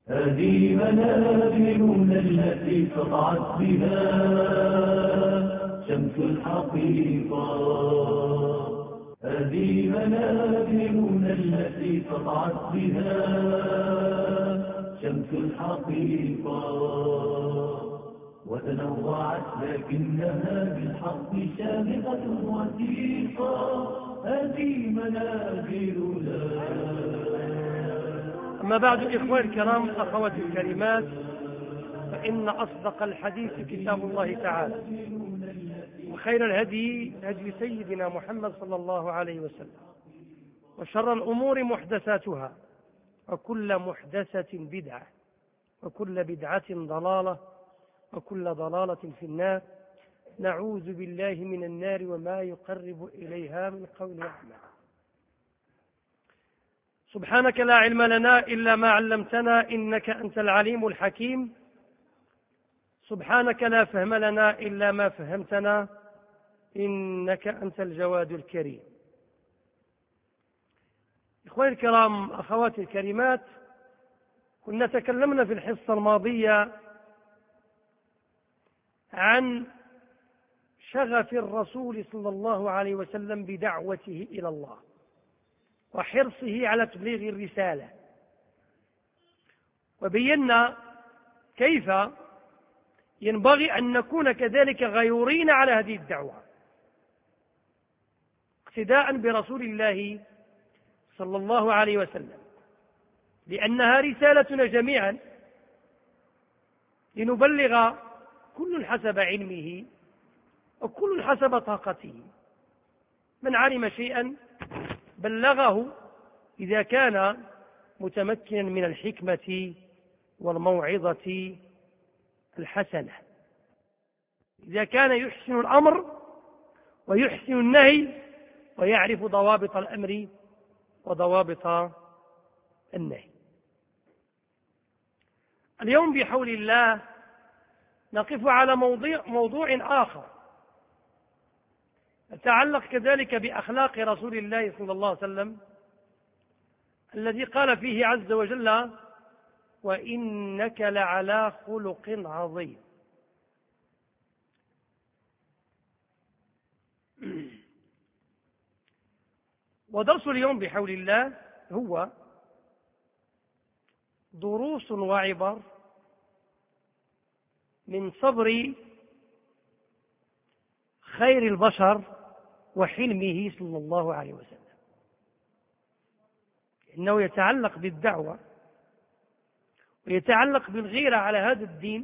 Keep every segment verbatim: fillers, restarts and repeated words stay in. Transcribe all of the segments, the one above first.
هذه منازلنا التي سطعت بها شمس الحقيقة. هذه منازلنا التي سطعت بها شمس الحقيقة، وتنوعت لكنها بالحق شامخة وثيقة. هذه منازلنا. أما بعد، إخواني الكرام، أخواتي الكريمات، فإن أصدق الحديث كتاب الله تعالى، وخير الهدي هدي سيدنا محمد صلى الله عليه وسلم، وشر الأمور محدثاتها، وكل محدثة بدعة، وكل بدعة ضلالة، وكل ضلالة في النار. نعوذ بالله من النار وما يقرب إليها من قول وعمل. سبحانك لا علم لنا إلا ما علمتنا إنك أنت العليم الحكيم. سبحانك لا فهم لنا إلا ما فهمتنا إنك أنت الجواد الكريم. إخواني الكرام، أخواتي الكريمات، كنا تكلمنا في الحصة الماضية عن شغف الرسول صلى الله عليه وسلم بدعوته إلى الله وحرصه على تبليغ الرسالة، وبينا كيف ينبغي أن نكون كذلك غيورين على هذه الدعوة اقتداء برسول الله صلى الله عليه وسلم، لأنها رسالتنا جميعا، لنبلغ كل حسب علمه وكل حسب طاقته. من علم شيئا بلغه إذا كان متمكنا من الحكمة والموعظة الحسنة، إذا كان يحسن الأمر ويحسن النهي ويعرف ضوابط الأمر وضوابط النهي. اليوم بحول الله نقف على موضوع, موضوع آخر يتعلق كذلك بأخلاق رسول الله صلى الله عليه وسلم، الذي قال فيه عز وجل: وإنك لعلى خلق عظيم. ودرس اليوم بحول الله هو دروس وعبر من صبر خير البشر وحلمه صلى الله عليه وسلم، إنه يتعلق بالدعوة ويتعلق بالغيرة على هذا الدين،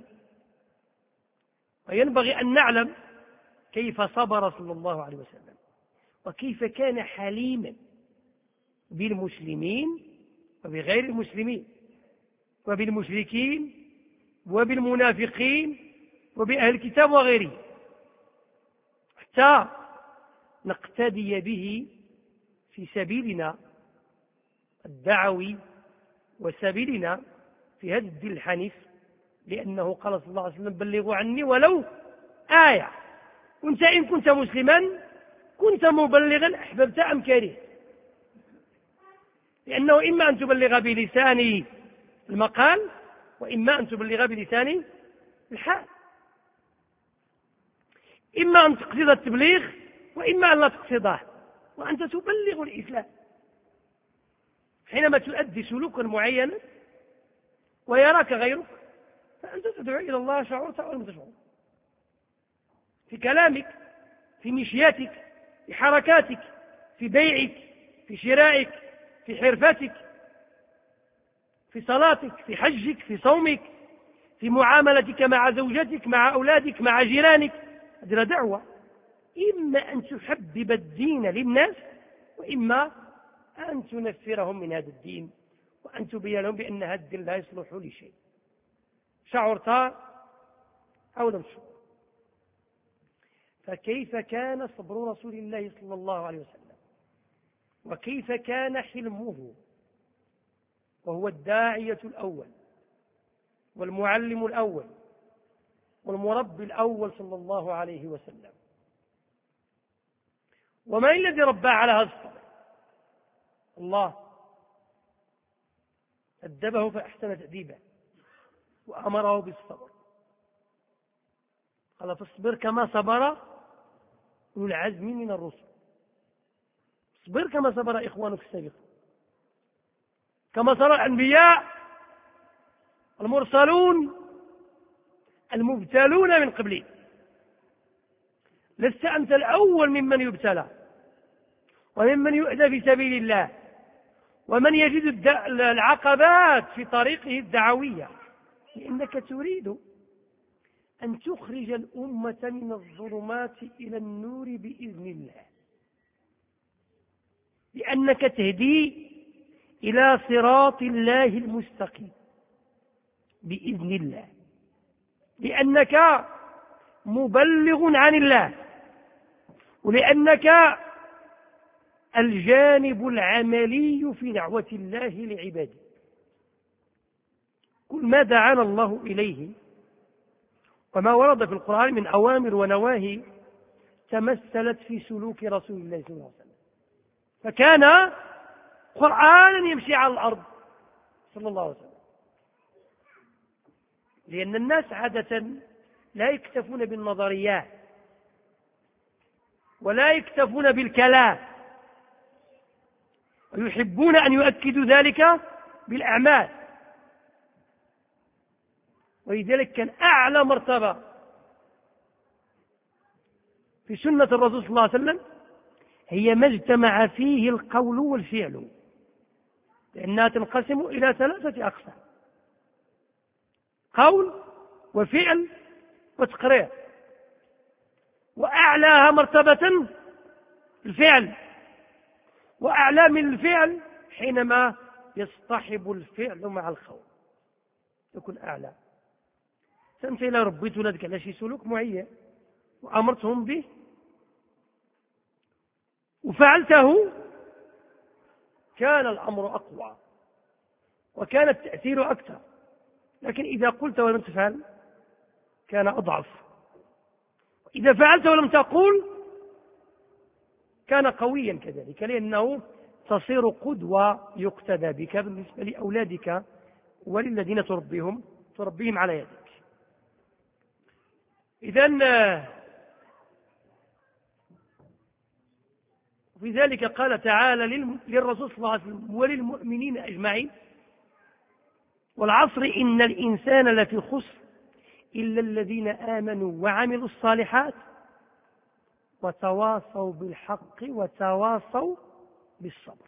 وينبغي أن نعلم كيف صبر صلى الله عليه وسلم، وكيف كان حليما بالمسلمين وبغير المسلمين، وبالمشركين وبالمنافقين وبأهل الكتاب وغيرهم، حتى نقتدي به في سبيلنا الدعوي وسبيلنا في هذا الدين الحنيف، لأنه قال صلى الله عليه وسلم: بلغوا عني ولو آية. وانت إن كنت مسلما كنت مبلغا أحببت أم كرهت، لأنه إما أن تبلغ بلسان المقال وإما أن تبلغ بلسان الحال، إما أن تقصد التبليغ وإما أن لا تقصده، وأنت تبلغ الإسلام. حينما تؤدي سلوكا معينا ويراك غيرك فأنت تدعو إلى الله شعورت أو لم تشعر، في كلامك، في مشياتك، في حركاتك، في بيعك، في شرائك، في حرفتك، في صلاتك، في حجك، في صومك، في معاملتك مع زوجتك، مع أولادك، مع جيرانك. هذه دعوة، إما أن تحبب الدين للناس وإما أن تنفرهم من هذا الدين وأن تبين لهم بأن هذا الدين لا يصلح لشيء، شعرت أو لم تشعر. فكيف كان صبر رسول الله صلى الله عليه وسلم، وكيف كان حلمه، وهو الداعية الأول والمعلم الأول والمربي الأول صلى الله عليه وسلم. ومن الذي ربى على هذا الصبر؟ الله أدبه فأحسن تأديبه وأمره بالصبر، قال فاصبر كما صبر أولو العزم من الرسل، اصبر كما صبر إخوانك السابقون، كما صبر الأنبياء المرسلون المبتلون من قبلك. لست أنت الأول ممن يبتلى وممن يؤذى في سبيل الله ومن يجد العقبات في طريقه الدعوية، لأنك تريد أن تخرج الأمة من الظلمات إلى النور بإذن الله، لأنك تهدي إلى صراط الله المستقيم بإذن الله، لأنك مبلغ عن الله، ولأنك الجانب العملي في دعوة الله لعباده. كل ما دعانا الله إليه وما ورد في القرآن من أوامر ونواهي تمثلت في سلوك رسول الله صلى الله عليه وسلم، فكان قرآنا يمشي على الأرض صلى الله عليه وسلم. لأن الناس عادة لا يكتفون بالنظريات ولا يكتفون بالكلام، ويحبون أن يؤكدوا ذلك بالأعمال. ولذلك كان أعلى مرتبة في سنة الرسول صلى الله عليه وسلم هي ما اجتمع فيه القول والفعل، لأنها تنقسم إلى ثلاثة أقسام: قول وفعل وتقرير، وأعلاها مرتبة الفعل، وأعلى من الفعل حينما يصطحب الفعل مع القول يكون أعلى. فأنت إذا ربيت ولدك على شي سلوك معين وأمرتهم به وفعلته كان الأمر أقوى وكان التأثير أكثر، لكن إذا قلت ولم تفعل كان أضعف، إذا فعلت ولم تقول كان قويا كذلك، لأنه تصير قدوة يقتدى بك بالنسبة لأولادك وللذين تربيهم تربيهم على يدك. إذن في ذلك قال تعالى للرسول صلى الله عليه وسلم وللمؤمنين أجمعين: والعصر إن الإنسان لفي خسر إلا الذين آمنوا وعملوا الصالحات وتواصوا بالحق وتواصوا بالصبر.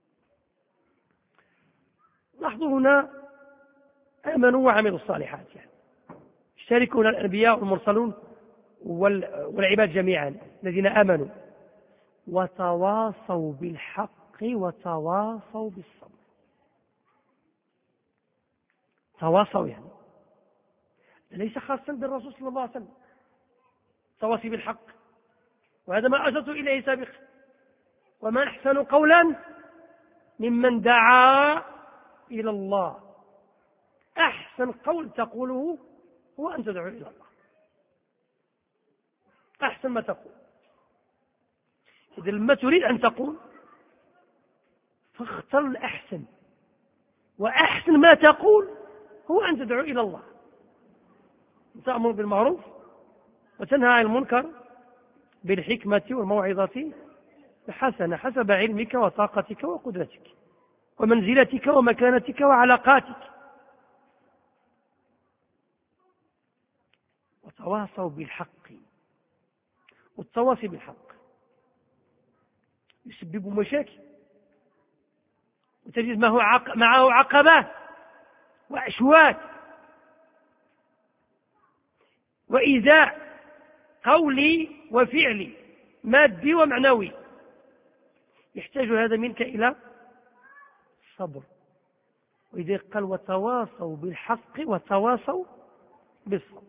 لاحظوا هنا آمنوا وعملوا الصالحات، يعني يشتركون الأنبياء والمرسلون والعباد جميعا الذين آمنوا وتواصوا بالحق وتواصوا بالصبر. تواصوا يعني ليس خاصا بالرسول صلى الله عليه وسلم، تواصي بالحق، وهذا ما أشرت إليه سابقا: وما أحسن قولا ممن دعا إلى الله. أحسن قول تقوله هو أن تدعو إلى الله، أحسن ما تقول. إذا لما تريد أن تقول فاختر الأحسن، وأحسن ما تقول هو أن تدعو إلى الله، تأمر بالمعروف وتنهى عن المنكر بالحكمة والموعظة الحسنة حسب علمك وطاقتك وقدرتك ومنزلتك ومكانتك وعلاقاتك. وتواصوا بالحق، والتواصي بالحق يسبب مشاكل، وتجد معه عقبات وأشواك وإيذاء قولي وفعلي مادي ومعنوي. يحتاج هذا منك إلى الصبر، وإذا قال وتواصوا بالحق وتواصوا بالصبر.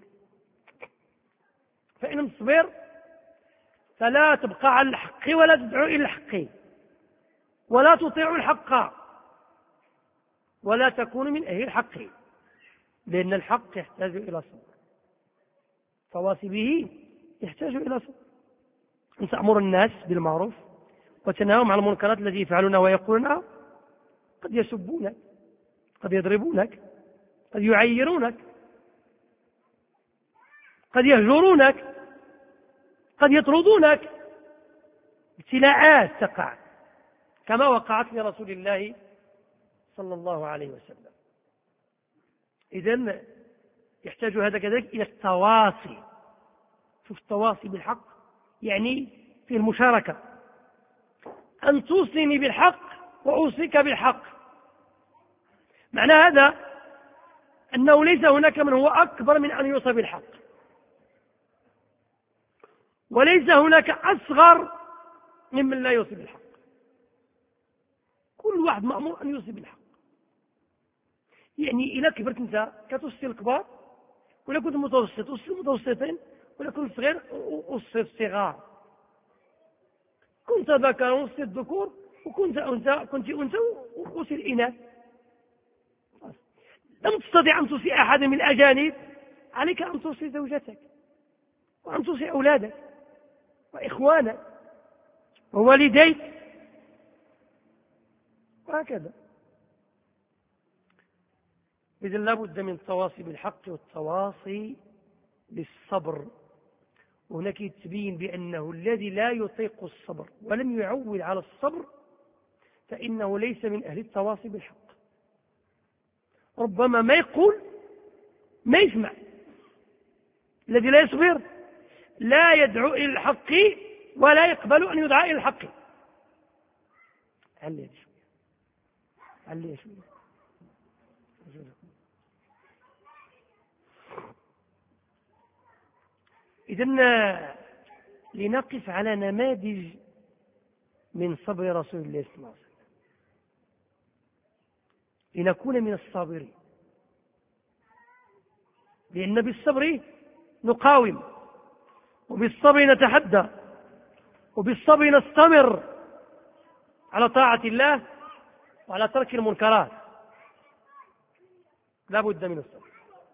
فإن لم تصبر فلا تبقى على الحق ولا تدعو إلى الحق ولا تطيع الحق ولا تكون من أهل الحق، لأن الحق يحتاج إلى صبر، تواصي به يحتاج إلى صبر. أن تأمر الناس بالمعروف وتنهاهم عن المنكرات التي يفعلونها ويقولونها، قد يسبونك، قد يضربونك، قد يعيرونك، قد يهجرونك، قد يطردونك، ابتلاءات تقع كما وقعت لرسول الله صلى الله عليه وسلم. إذن يحتاج هذا كذلك إلى التواصي. شوف التواصي بالحق يعني في المشاركة، أن توصيني بالحق وأوصيك بالحق. معنى هذا أنه ليس هناك من هو أكبر من أن يوصى بالحق، وليس هناك أصغر ممن لا يوصي بالحق. كل واحد مأمور أن يوصي بالحق. يعني إذا كبرت أنت كتوصي الكبار، ولا كنت متوسط وصي المتوسطين، ولا كنت صغير وصي الصغار، كنت ذكر وصي الذكور، وكنت أنثى كنت أنثى وصي الإناث. لم تستطيع أن توصي أحدا من الأجانب، عليك أن توصي زوجتك، وأن توصي أولادك وإخوانك ووالديك، وهكذا. إذن لا بد من التواصي بالحق والتواصي بالصبر. وهناك يتبين بأنه الذي لا يطيق الصبر ولم يعول على الصبر فإنه ليس من أهل التواصي بالحق. ربما ما يقول ما يسمع. الذي لا يصبر لا يدعو إلى الحق ولا يقبل أن يدعى إلى الحق. علي شوية علي شوية إذن لنقف على نماذج من صبر رسول الله صلى الله عليه وسلم لنكون من الصابرين، لأن بالصبر نقاوم، وبالصبر نتحدى، وبالصبر نستمر على طاعة الله وعلى ترك المنكرات. لا بد من الصبر،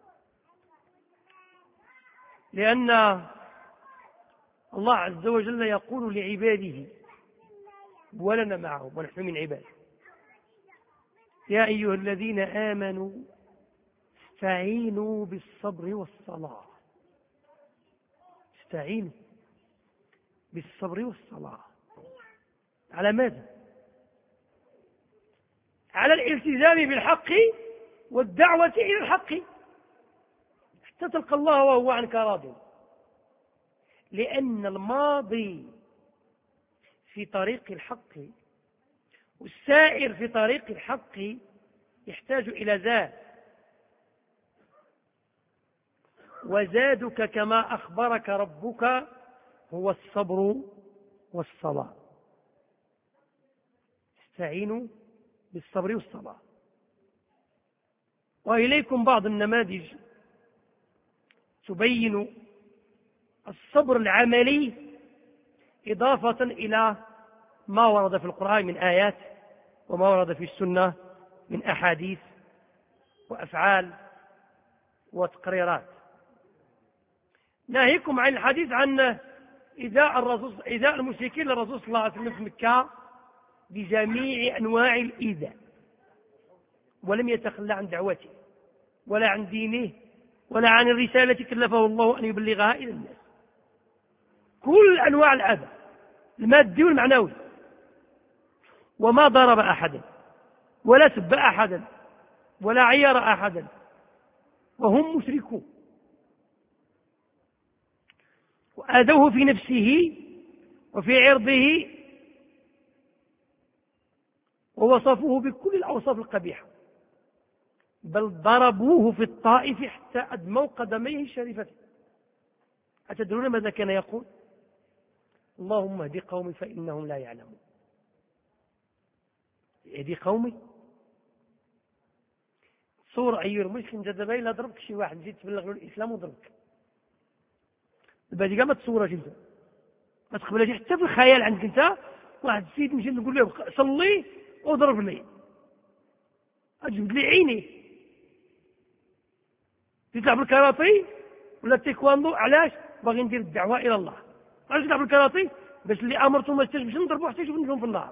لأن الله عز وجل يقول لعباده ولنا معهم ونحن من عباده: يا أيها الذين آمنوا استعينوا بالصبر والصلاة. استعينوا بالصبر والصلاة على ماذا؟ على الالتزام بالحق والدعوة إلى الحق حتى تلقى الله وهو عنك راض. لأن الماضي في طريق الحق والسائر في طريق الحق يحتاج إلى زاد، وزادك كما أخبرك ربك هو الصبر والصلاة. استعينوا بالصبر والصلاة. وإليكم بعض النماذج تبين الصبر العملي إضافة إلى ما ورد في القرآن من آيات وما ورد في السنة من أحاديث وأفعال وتقريرات. ناهيكم عن الحديث عن إيذاء الرسول إيذاء المشركين للرسول صلى الله عليه وسلم في مكة بجميع أنواع الإيذاء، ولم يتخلى عن دعوته ولا عن دينه ولا عن الرسالة كلفه الله أن يبلغها إلى الناس. كل أنواع الأذى المادي والمعنوي، وما ضرب أحدا ولا سب أحدا ولا عير أحدا وهم مشركون، وآذوه في نفسه وفي عرضه ووصفوه بكل الأوصاف القبيحة، بل ضربوه في الطائف حتى أدموا قدميه الشريفتين. أتدرون ماذا كان يقول؟ اللهم اهد قومي فإنهم لا يعلمون. اهدي قومي صورة أيها المسلم جذبين لا ضربك شي واحد جيت تبلغ له الإسلام وضربك البادي ما تصورش انت، ما تقبلش حتى في الخيال عندك انت واحد السيد مشي نقول له صلي وضربني اجبد لي عيني تلعب الكاراتي ولا التايكواندو. علاش؟ باغي ندير الدعوه الى الله. علاش تلعب الكاراتي؟ باش اللي امرته ما استاش باش نضربو حتى يشوف نجوم في النهار.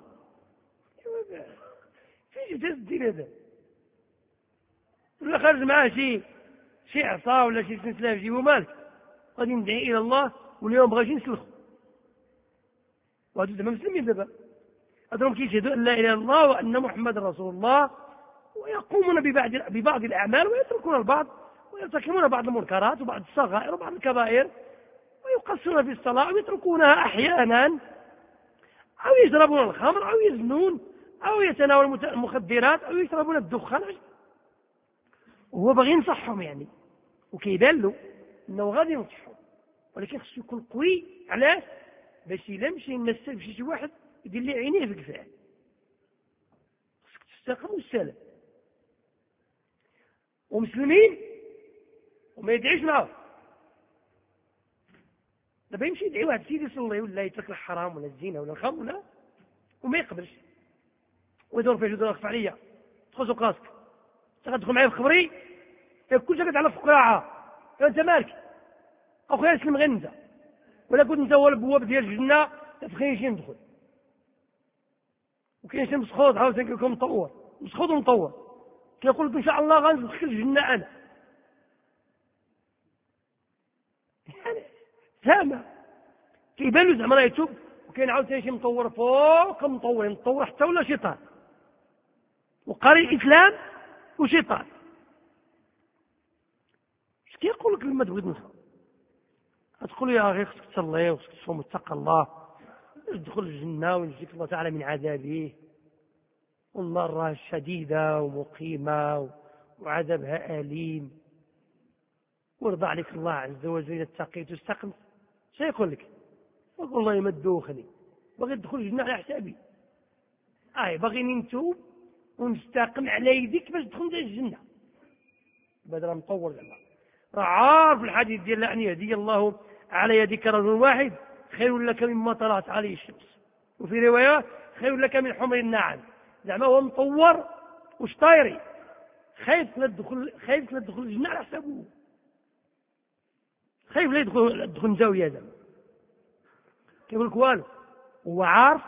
فين جات دير هذا؟ ولا خارج معاه شي شي عصا ولا شي سلسله في جيبو مالك غادي ندعي الى الله واليوم بغاش نسلخوا، وهادو زعما مسلمين دابا، هادو كيشهدوا ان لا اله الا الله وان محمد رسول الله، ويقومون ببعض ببعض الاعمال ويتركون البعض، ويرتكبون بعض المنكرات وبعض الصغائر وبعض الكبائر، ويقصرون في الصلاه ويتركونها احيانا، او يشربون الخمر او يزنون او يتناولون المخدرات او يشربون الدخان، وهو باغي ينصحهم يعني، وكيبان له انه غادي ينصحهم، ولكن خصو يكون قوي. علاش؟ باش الا مشي يمثل بشي شي واحد يدير لي عينيه في الكفاح، خصك تستقم والسلام ومسلمين وما يدعيش معه. دابا يمشي يدعي واحد سيدي يصلي ولا يترك الحرام ولا الزنا ولا الخمر ولا وما يقبلش، ويدور فيه يدور يخف عليا، تدخل سوق راسك، انت غتدخل معايا في خبري كل شيء كتعرف فقراعه، انت مالك اخويا اسلم غير انت، ولا كنت انت هو البواب ديال الجنه تبغي شي ندخل. وكاين شي مسخوط عاوتاني كيكون مطور، مسخوط ومطور كيقول لك ان شاء الله غندخل الجنه انا، يعني زعما كيبان له زعما راه يتوب. وكاين عاوتاني شي مطور فوق مطور، مطور حتى ولا شيطان، وقاري الاسلام وشيطان. اش كيقول لك لما تبغي تنصح؟ تقول يا اخي خصك تصلي وخصك تصوم وتتقى الله باش تدخل الجنه وينجيك الله تعالى من عذابه، والنار راه شديده ومقيمه وعذابها اليم، ويرضى عليك الله عز وجل اذا اتقيت واستقمت. اش يقول لك؟ يقول والله ما تدوخني، باغي تدخل الجنه على حسابي، اي باغيني نتوب ونستقم على يديك باش تدخل الجنه. بدر مطور زعما راه عارف الحديث ديال ان يهدي الله على يدك رجل واحد خير لك مما طلعت عليه الشمس، وفي روايه خير لك من حمر النعم. زعما هو مطور وش طايري، خايف لا تدخل، خايف لا تدخل الجنه على حسابه، خايف لا يدخل تدخل زاويه زعما. كيقول لك والو، هو عارف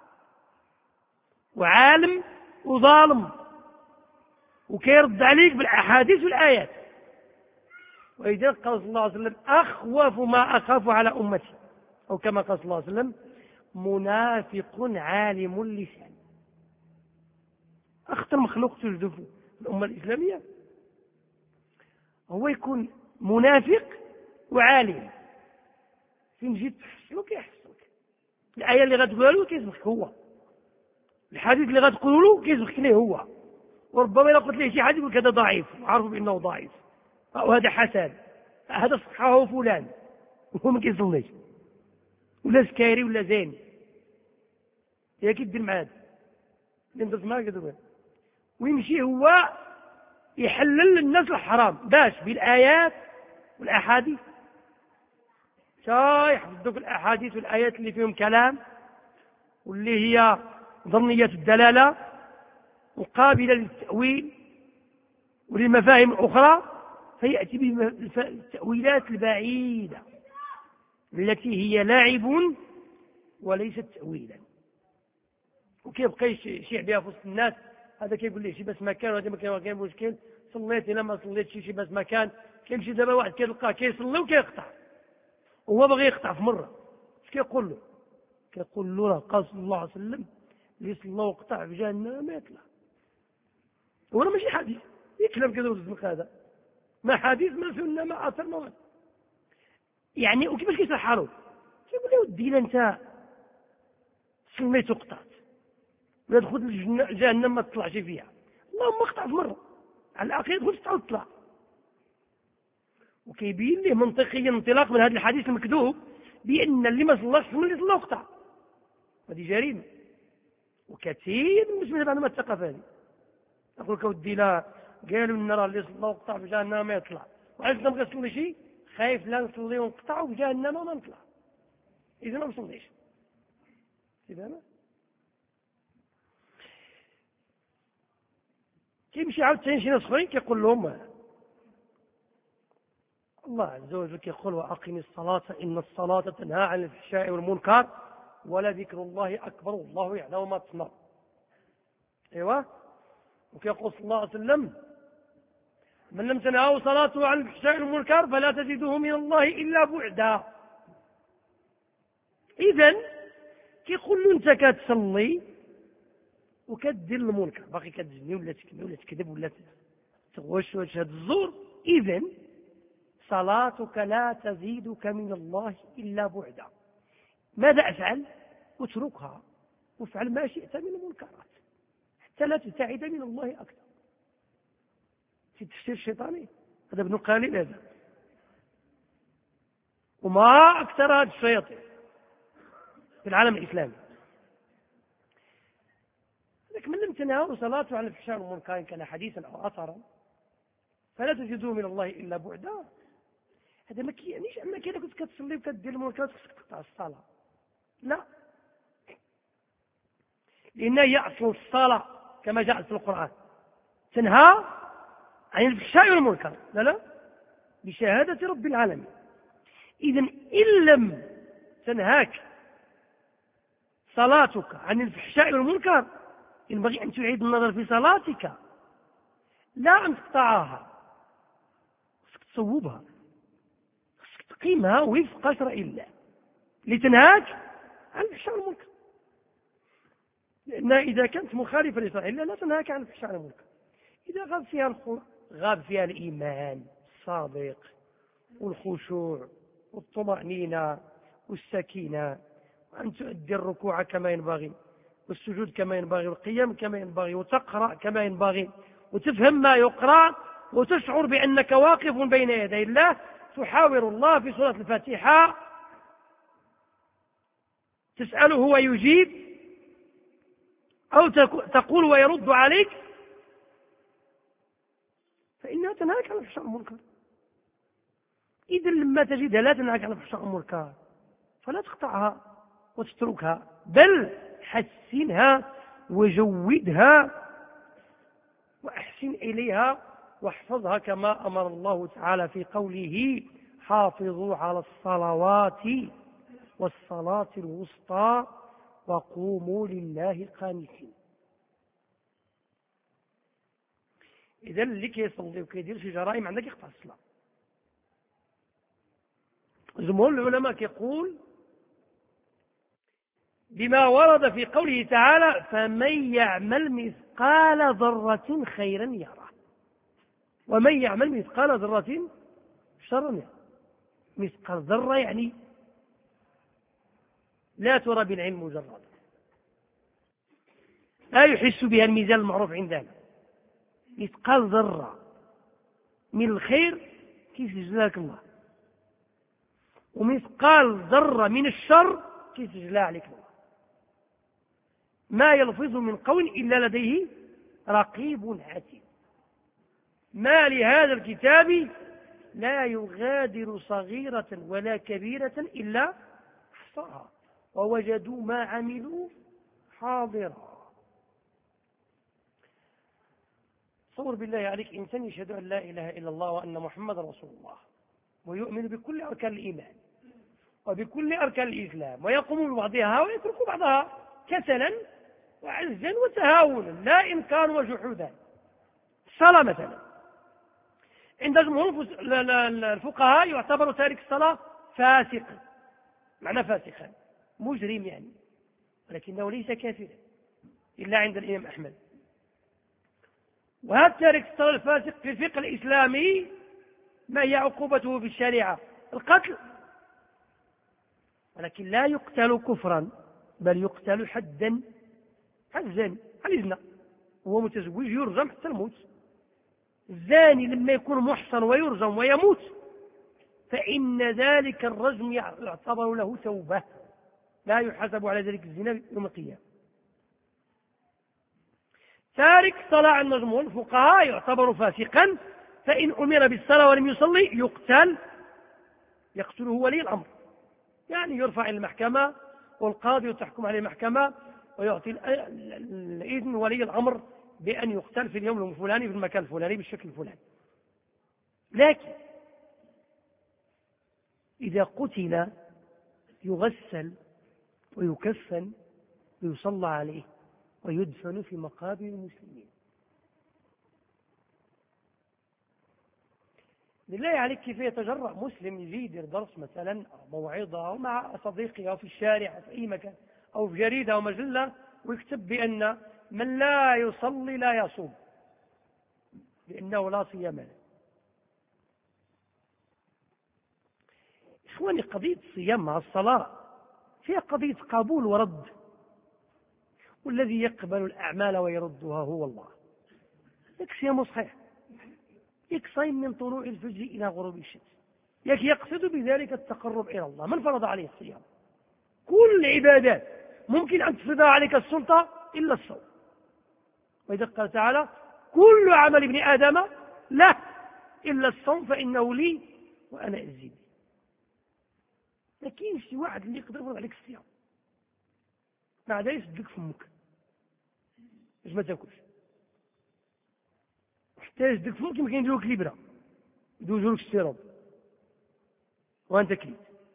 وعالم وظالم، وكيرد عليك بالاحاديث والايات. ولذلك قال صلى الله عليه وسلم اخوف ما اخاف على امتي، او كما قال صلى الله عليه وسلم منافق عالم اللسان. اخطر مخلوق توجد في الامه الاسلاميه هو يكون منافق وعالم، فين جيت تحصلو كيحصلك، الايه اللي غتقولها له كيسبقك هو، الحديث اللي غتقول له كيسبقك ليه هو، وربما الا قلت له شي حديث يقول هذا ضعيف وعرفوا بانه ضعيف، او هذا حسن، هذا صححه فلان وهو ما كيصليش، ولا سكاري ولا زاني. يا كيدير مع هذا اللي ندرت معاه كذا، ويمشي هو يحلل للناس الحرام باش بالايات والاحاديث، تا يحفظ دوك الاحاديث والايات اللي فيهم كلام واللي هي ظنيه الدلاله وقابله للتاويل وللمفاهيم الاخرى، فياتي بالتاويلات البعيده التي هي لاعب وليست تاويلا، وكيبقى يشيع بها في وسط الناس. هذا كيقول لي شي بس مكان وهذا ما كاين مشكل، صليت الا ما صليتش شي بس مكان. كيمشي دابا واحد كيلقاه كيصلي وكيقطع، وهو باغي يقطع في مره، اش كيقول له؟ كيقول له راه قال صلى الله عليه وسلم اللي صلى وقطع في جهنم ما يطلع. هو ماشي حديث، يكلم كذا وزنق، هذا ما حديث ما سنه ما اثر ما يعني. وكيفاش كيصحح له؟ كيقول له ودي الا انت صليت وقطعت ولا دخلت جهنم ما تطلعش فيها، اللهم اقطع في مره على الاخير دخلت تعاود تطلع. وكيبين له منطقيا انطلاق من هذا الحديث المكذوب بان اللي ما صلاش من اللي صلى وقطع، هذه جريمه. وكثير من المسلمين عندهم الثقافه هذه، اقول لك ودي لا قالوا ان راه اللي صلى وقطع في جهنم ما يطلع، وعلاش نبغي نصلي شي خايف لا نصلي ونقطع في جهنم وما نطلع، اذا ما نصليش. اذا كيمشي عاوتاني شي ناس اخرين كيقول لهم الله عز وجل كيقول واقم الصلاه ان الصلاه تنهى عن الفحشاء والمنكر ولذكر الله اكبر والله يعلم ما تصنعون. ايوا. وكيقول صلى الله عليه وسلم من لم تنهوا صلاته عن الفحشاء والمنكر فلا تزيده من الله إلا بعدا. إذن كيقول له أنت كتصلي وكدير المنكر، باقي كتزني ولا تكني ولا تكذب ولا تغوش وتشهد الزور، إذن صلاتك لا تزيدك من الله إلا بعدا. ماذا أفعل؟ اتركها وافعل ما شئت من المنكرات حتى لا تبتعد من الله أكثر. في التفسير الشيطاني هذا ابن قليل هذا، وما أكثر هذا الشياطين في العالم الإسلامي. لكن من لم تنهوا صلاته عن الفحشاء والمنكر إن كان حديثا أو أثرا فلا تزيدوا من الله إلا بعدا. هذا ما كيعنيش أنك إذا كنت كتصلي وكدير المنكرات خصك تقطع الصلاة، لا، لأن هي أصل الصلاة كما جاء في القرآن تنهى عن الفحشاء والمنكر، لا لا بشهادة رب العالمين. إذن إن لم تنهاك صلاتك عن الفحشاء والمنكر ينبغي أن تعيد النظر في صلاتك، لا أن تقطعها، خصك تصوبها، خصك تقيمها وفق شرع الله لتنهاك عن الفحشاء والمنكر. لأن إذا كانت مخالفة لشرع الله لا تنهاك عن الفحشاء والمنكر. إذا غاب فيها الخلق، غاب فيها الإيمان الصادق والخشوع والطمأنينة والسكينة، وأن تؤدي الركوع كما ينبغي والسجود كما ينبغي والقيام كما ينبغي وتقرأ كما ينبغي وتفهم ما يقرأ وتشعر بأنك واقف بين يدي الله تحاور الله في سورة الفاتحة، تسأله ويجيب أو تقول ويرد عليك، فإنها تنهاك عن الفحشاء والمنكر. إذا لما تجدها لا تنهاك عن الفحشاء والمنكر فلا تقطعها وتتركها، بل حسنها وجودها وأحسن إليها واحفظها كما أمر الله تعالى في قوله حافظوا على الصلوات والصلاة الوسطى وقوموا لله قانتين. إذا اللي كيصلي وكيدير شي جرائم عندك يقطع الصلاة. جمهور العلماء كيقول بما ورد في قوله تعالى فمن يعمل مثقال ذرة خيرا يره ومن يعمل مثقال ذرة شرا يره. مثقال ذرة يعني لا ترى بالعلم مجردا، لا يحس بها الميزان المعروف عندنا. مثقال ذرة من الخير كيسجلها لك الله، ومثقال ذرة من الشر كيسجلها عليك الله. ما يلفظ من قول إلا لديه رقيب عتيد. ما لهذا الكتاب لا يغادر صغيرة ولا كبيرة إلا أحصاها ووجدوا ما عملوا حاضرا. صور بالله عليك إنسان يشهد أن لا إله إلا الله وأن محمد رسول الله ويؤمن بكل أركان الإيمان وبكل أركان الإسلام ويقوم ببعضها ويترك بعضها كسلا وعزا وتهاونا لا إنكار وجحودا. الصلاة مثلا عند جمهور الفقهاء يعتبر تارك الصلاة فاسقا، معنى فاسقا مجرم يعني، ولكنه ليس كافرا إلا عند الإمام أحمد. وهذا تارك الصلاة الفاسق في الفقه الإسلامي ما هي عقوبته في الشريعة؟ القتل، ولكن لا يقتل كفرا بل يقتل حدا حزا الزنا، وهو متزوج يرجم حتى الموت. الزاني لما يكون محصن ويرجم ويموت فإن ذلك الرجم يعتبر له توبة، لا يحاسب على ذلك الزنا يوم القيامة. تارك الصلاة عند جمهور الفقهاء يعتبر فاسقا، فإن أمر بالصلاة ولم يصلي يقتل، يقتله ولي الأمر، يعني يرفع إلى المحكمة والقاضي تحكم عليه المحكمة ويعطي الإذن ولي الأمر بأن يقتل في اليوم الفلاني في المكان الفلاني بالشكل الفلاني. لكن إذا قتل يغسل ويكفن ويصلى عليه ويدفن في مقابر المسلمين. بالله عليك كيف يتجرأ مسلم يجي يدير درس مثلا أو موعظة أو مع صديقه أو في الشارع أو في أي مكان أو في جريدة أو مجلة ويكتب بأن من لا يصلي لا يصوم لأنه لا صيام له. إخواني، قضية الصيام مع الصلاة فيها قضية قبول ورد، والذي يقبل الأعمال ويردها هو الله. يك صيام صحيح، يك صيم من طلوع الفجر إلى غروب الشمس، يك يقصد بذلك التقرب إلى الله. من فرض عليه الصيام؟ كل العبادات ممكن أن تفرضها عليك السلطة إلا الصوم. وإذا قال تعالى كل عمل ابن آدم له إلا الصوم فإنه لي وأنا أجزي به. ما كاينش شي واحد اللي يقدر يفرض عليك الصيام. ما عدا يسدك فمك باش ما تاكلش، حتى يسدك فمك يمكن يديروك ليبرا، يدوزولك السيروب وانت كليت.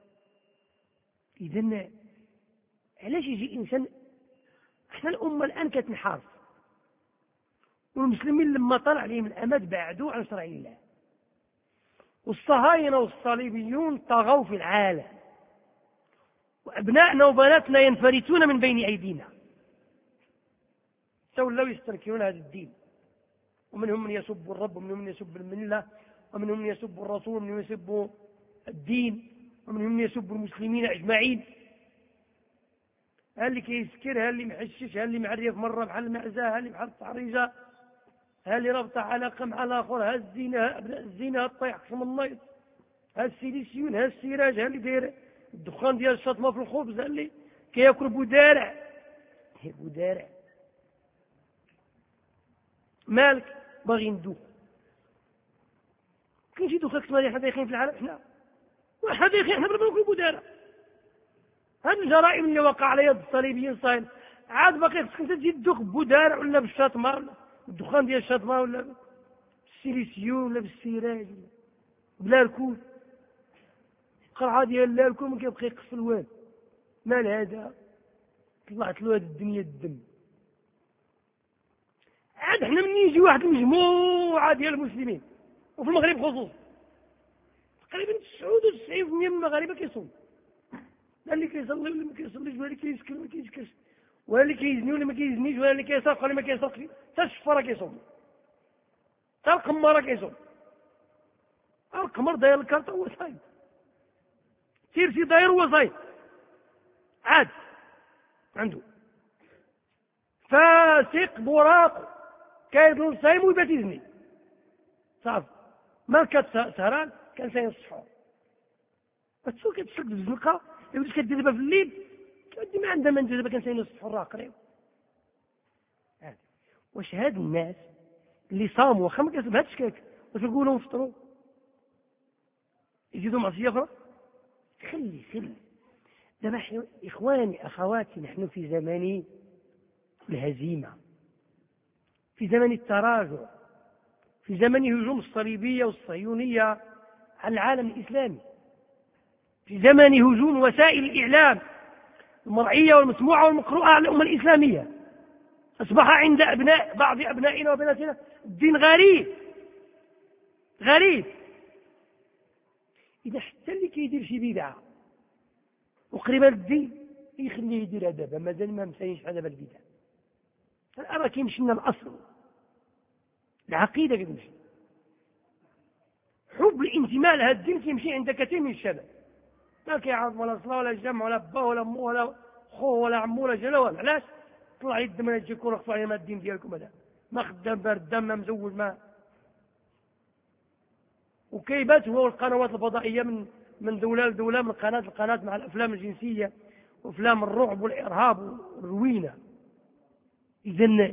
اذا علاش يجي انسان؟ احنا الامه الان كتنحارف، والمسلمين لما طلع عليهم الامد بعدوا عن شرع الله، والصهاينه والصليبيون طغوا في العالم، وابنائنا وبناتنا ينفلتون من بين ايدينا، تولوا يستنكرون هذا الدين. ومنهم من يسب الرب، ومنهم من يسب المله، ومنهم من يسب الرسول، ومنهم من يسب الدين، ومنهم من يسب المسلمين اجمعين. ها اللي كيسكر، ها اللي محشش، ها اللي معرف مره بحال المعزه، ها اللي بحال التعريجه، ها اللي رابطه علاقه مع الاخر، ها الزنا، ها ابناء الزنا، ها الطيح قسم النيط، ها السيليسيون، ها السراج، ها اللي داير الدخان ديال الشطمه في الخبز، ها اللي كياكل بودارع. بودارع مالك باغي ندوخ؟ كاين شي دوخه كما حنا دايخين في العالم؟ حنا وحنا دايخين، حنا بلا ما ناكلوا بودارع. هذه الجرائم اللي وقع على يد الصليبيين صاير عاد باقي خصك انت تجي تدوخ بودارع ولا بالشاطمه ولا الدخان ديال الشاطمه ولا بالسيليسيون ولا بالسيراج بلا الكول. قرعه ديال لا الكول ما كيبقى يقفل والو. مال هذا؟ طلعت له هذه الدنيا الدم. عاد احنا من يجي واحد المجموعه ديال المسلمين، وفي المغرب خصوصا تقريبا تسعة وتسعين بالمئة من المغاربه كيصوم، لا اللي كيصلي ولا ما كيصليش، ولا اللي كيسكر ولا ما كيسكرش، ولا اللي كيزني ولا ما كيزنيش، ولا اللي كيسرق ولا ما كيسرقش، حتى الشفاره كيصوم، حتى القماره كيصوم. القمر داير الكارطه هو صايم، تيرسي داير هو صايم، عاد عنده فاسق براق كيظل صايم ويبات يزني صافي. مالك سهران كان ساين الصحور بتسوق كتسلك بالزنقه اللي بديت كدير دابا في الليل كدي ما عندها ما ندير دابا كان ساين الصحور راه قريب. واش هاد الناس اللي صاموا واخا ما كيصبهاتش كاك واش نقول لهم فطروا يزيدوا معصيه اخرى؟ خلي خلي دابا اخواني اخواتي نحن في زمان الهزيمه، في زمن التراجع، في زمن هجوم الصليبيه والصهيونيه على العالم الاسلامي، في زمن هجوم وسائل الاعلام المرئيه والمسموعه والمقروءه على الامه الاسلاميه. اصبح عند ابناء بعض ابنائنا وبناتنا الدين غريب غريب. اذا حتى اللي كيدير شي بدعه وقريبه للدين يخليه يديرها دابا، مازال ما مساينش على البدعه. الأمر كيمشي لنا الأصل، العقيدة كتمشي، حب الانتماء لهذا الدين كيمشي عند كثير من الشباب، ما كيعرف ولا صلاة ولا جمع ولا با ولا مو ولا خو ولا عمو ولا جلا ولا. علاش؟ طلع لي الدم انا تجيكم رخصوا عليا ما الدين ديالكم هذا ما خدام بارد ما مزوج ما. وكيبات هو القنوات الفضائية من من دولة لدولة، من قناة لقناة، مع الأفلام الجنسية وأفلام الرعب والإرهاب والروينة. إذا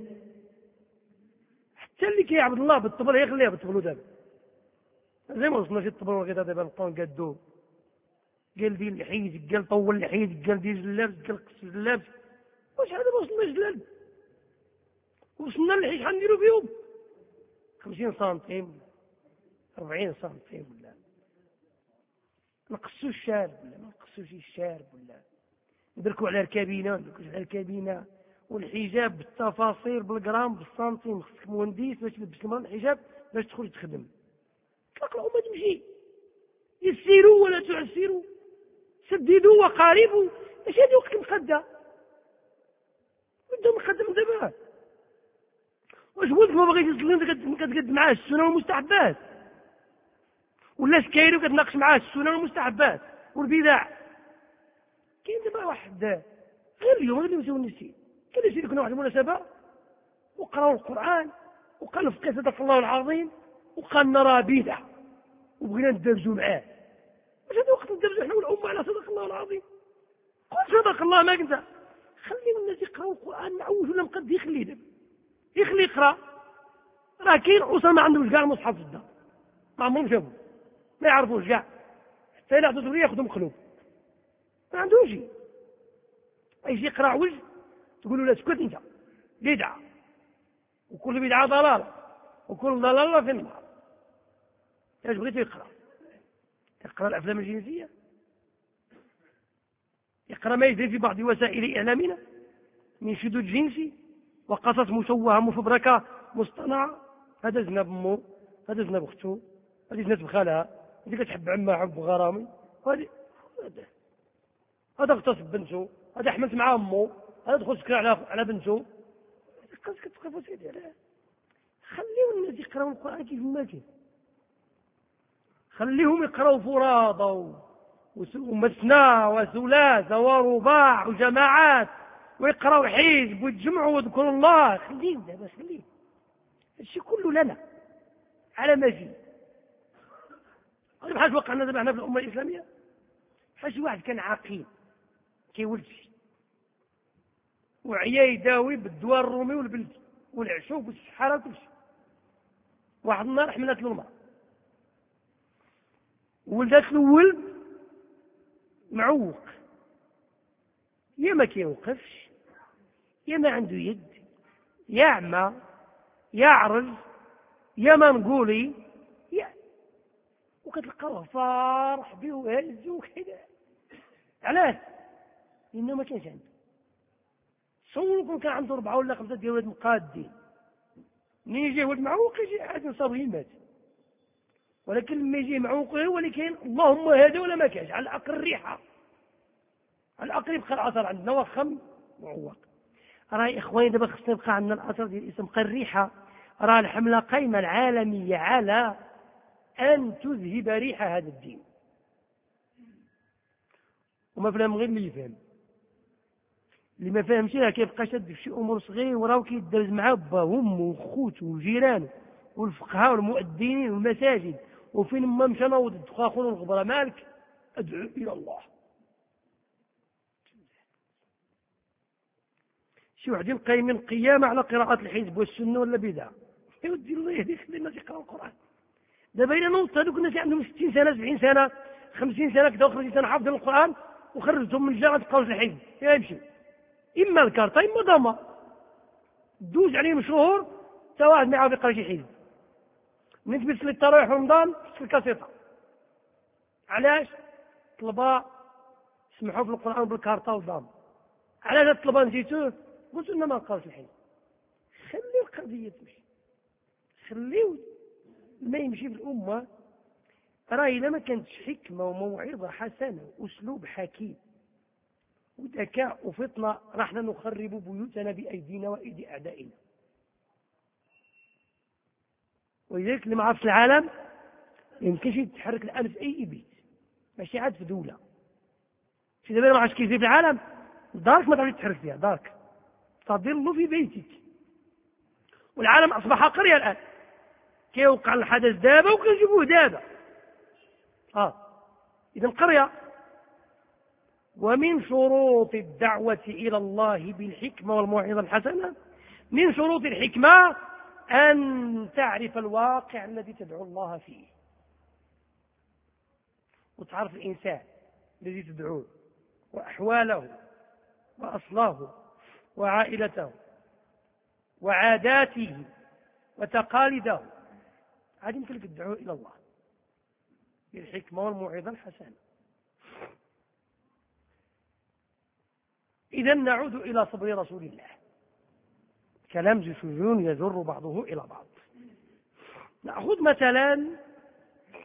حتى اللي كيعبد الله بالطبل يخليه بالطبل دابا، زي ما وصلنا في الطبل والغدا دابا نلقاو قادو قال ديال الحيد، قال طول الحيد، قال ديال اللابس، قال قص اللابس. واش هذا ما وصلناش جلال؟ وصلنا للحيد شحال نديرو فيهم؟ خمسين سنتيم أربعين سنتيم، ولا نقصوا الشارب ولا ما نقصوش الشارب، ولا ندركوا على الكابينه ولا ندركوش على الكابينه. والحجاب بالتفاصيل بالجرام بالسنتيم، خصك مهندس باش تلبس المرأة الحجاب باش تخرج تخدم. اقرأوا ما تمشي، يسيروا ولا تعسروا، سددوا وقاربوا، ماشي هذا وقت المقدة بدهم مقدة من دابا. واش ولدك ما بغيتش تصلي كتقد معاه السنة والمستحبات، ولا سكايري وكتناقش معاه السنة والمستحبات والبدع؟ كاين دابا واحد غير اليوم غير يمشيو النسيين كان يصير لكم واحد المناسبة وقراوا القرآن وقال في صدق الله العظيم وقال نرى بدع وبغينا ندرجوا معاه. واش هذا وقت ندرجوا احنا والأمة على صدق الله العظيم؟ قل صدق الله ما كنت. خليوا الناس يقراوا القرآن، معوج ولا مقد يخليه دابا يخلي يقرا. راه كاين أسر ما عندهمش كاع المصحف في الدار، ما عمرهم شافوا، ما يعرفوش كاع، حتى إلا عطاتو ياخذوا مقلوب ما عندهمش. يجي يقرا عوج تقول له لا اسكت انت، بدعه وكل بدعه ضلاله وكل ضلاله في النار. ايش بغيتو يقرا؟ يقرا الافلام الجنسيه، يقرا ما يجري في بعض وسائل اعلامنا من شذوذ جنسي وقصص مشوهه مفبركه مصطنعه. هذا زنا بامه، هذا زنا باختو، هذه زنات بخالها، هذه كتحب عمها حب غرامي، وهذه هذا اغتصب بنته، هذا حملت مع امه، هذا دخل سكر على على بنته. قص كتقف سيدي على خليهم الناس يقراوا القران كيف ما كاين، خليهم يقراوا فرادى ومثنى وثلاث ورباع وجماعات ويقراوا حزب ويتجمعوا ويذكروا الله. خليهم دابا، خليهم الشيء كله لنا على ما فيه. بحال وقعنا دابا حنا في الامه الاسلاميه، بحال شي واحد كان عقيم كيولد شي وعيا يداوي بالدواء الرومي والبلدي والعشوب والسحاره وكل شيء. واحد النهار حملت له المرأة ولدت له ولد معوق، يا ما كيوقفش، يا ما عنده يد، يا عمى، يا عرج، يا منقولي، يا وكتلقاوه فارح به وهز وكذا. علاش؟ لأنه ما كانش عنده. صوركم كان عنده أربعة ولا خمسة ديال ولاد مقادين، منين يجي ولد معوق يجي عاد نصابه مات. ولكن لما يجي معوق هو اللي كاين اللهم هذا ولا ما كانش، على الأقل الريحة، على الأقل يبقى الأثر عندنا وخم معوق. راه إخواني دابا خصنا يبقى عندنا الأثر ديال الاسم بقى الريحة. راه الحملة قايمة العالمية على أن تذهب ريحة هذا الدين، وما فهم غير اللي يفهم. اللي ما فهمش راه كيبقى شاد في شي امور صغير وراه كيدرز معاه باه وامه وخوته وجيرانه والفقهاء والمؤذنين والمساجد، وفين ما مشى نوض الدخاخون والغبره مالك ادعو الى الله. شي وحدين قايمين قيامه على قراءه الحزب والسنه ولا بدعه. يودي الله يهديك خلي الناس يقراوا القران. دابا الى نوض هذوك الناس عندهم ستين سنه سبعين سنه خمسين سنه كذا وخرجت سنه حافظين القران وخرجتهم من الجامعه تبقاو الحزب يمشي اما الكارطه اما ضما دوز عليهم شهور حتى واحد ما يعرف يقرا شي حزب. من تبت التراويح في رمضان في الكاسيطه. علاش؟ طلبه سمحوا في القران بالكارطه والضام. علاش الطلبه نسيتوه؟ قلت لنا ما نقراوش الحزب. خليو القضيه تمشي، خليو ما يمشي في الامه. راه الا ما كانتش حكمه وموعظه حسنه واسلوب حكيم وذكاء وفطنه راح نخرب بيوتنا بايدينا وايدي اعدائنا. ولذلك اللي ما عرفش العالم يمكنش يتحرك الان في اي بيت، ماشي عاد في دوله. شي دابا ما عرفتش كيف في العالم، دارك ما تعرفش تتحرك فيها، دارك تظل في بيتك. والعالم اصبح قريه الان، كيوقع الحدث دابا وكنجيبوه دابا. اه اذا قريه. ومن شروط الدعوة إلى الله بالحكمة والموعظة الحسنة، من شروط الحكمة أن تعرف الواقع الذي تدعو الله فيه، وتعرف الإنسان الذي تدعوه وأحواله وأصله وعائلته وعاداته وتقاليده. عاد يمكن لك تدعوه إلى الله بالحكمة والموعظة الحسنة. إذا نعود إلى صبر رسول الله، كلام شجون يجر بعضه إلى بعض. نأخذ مثلا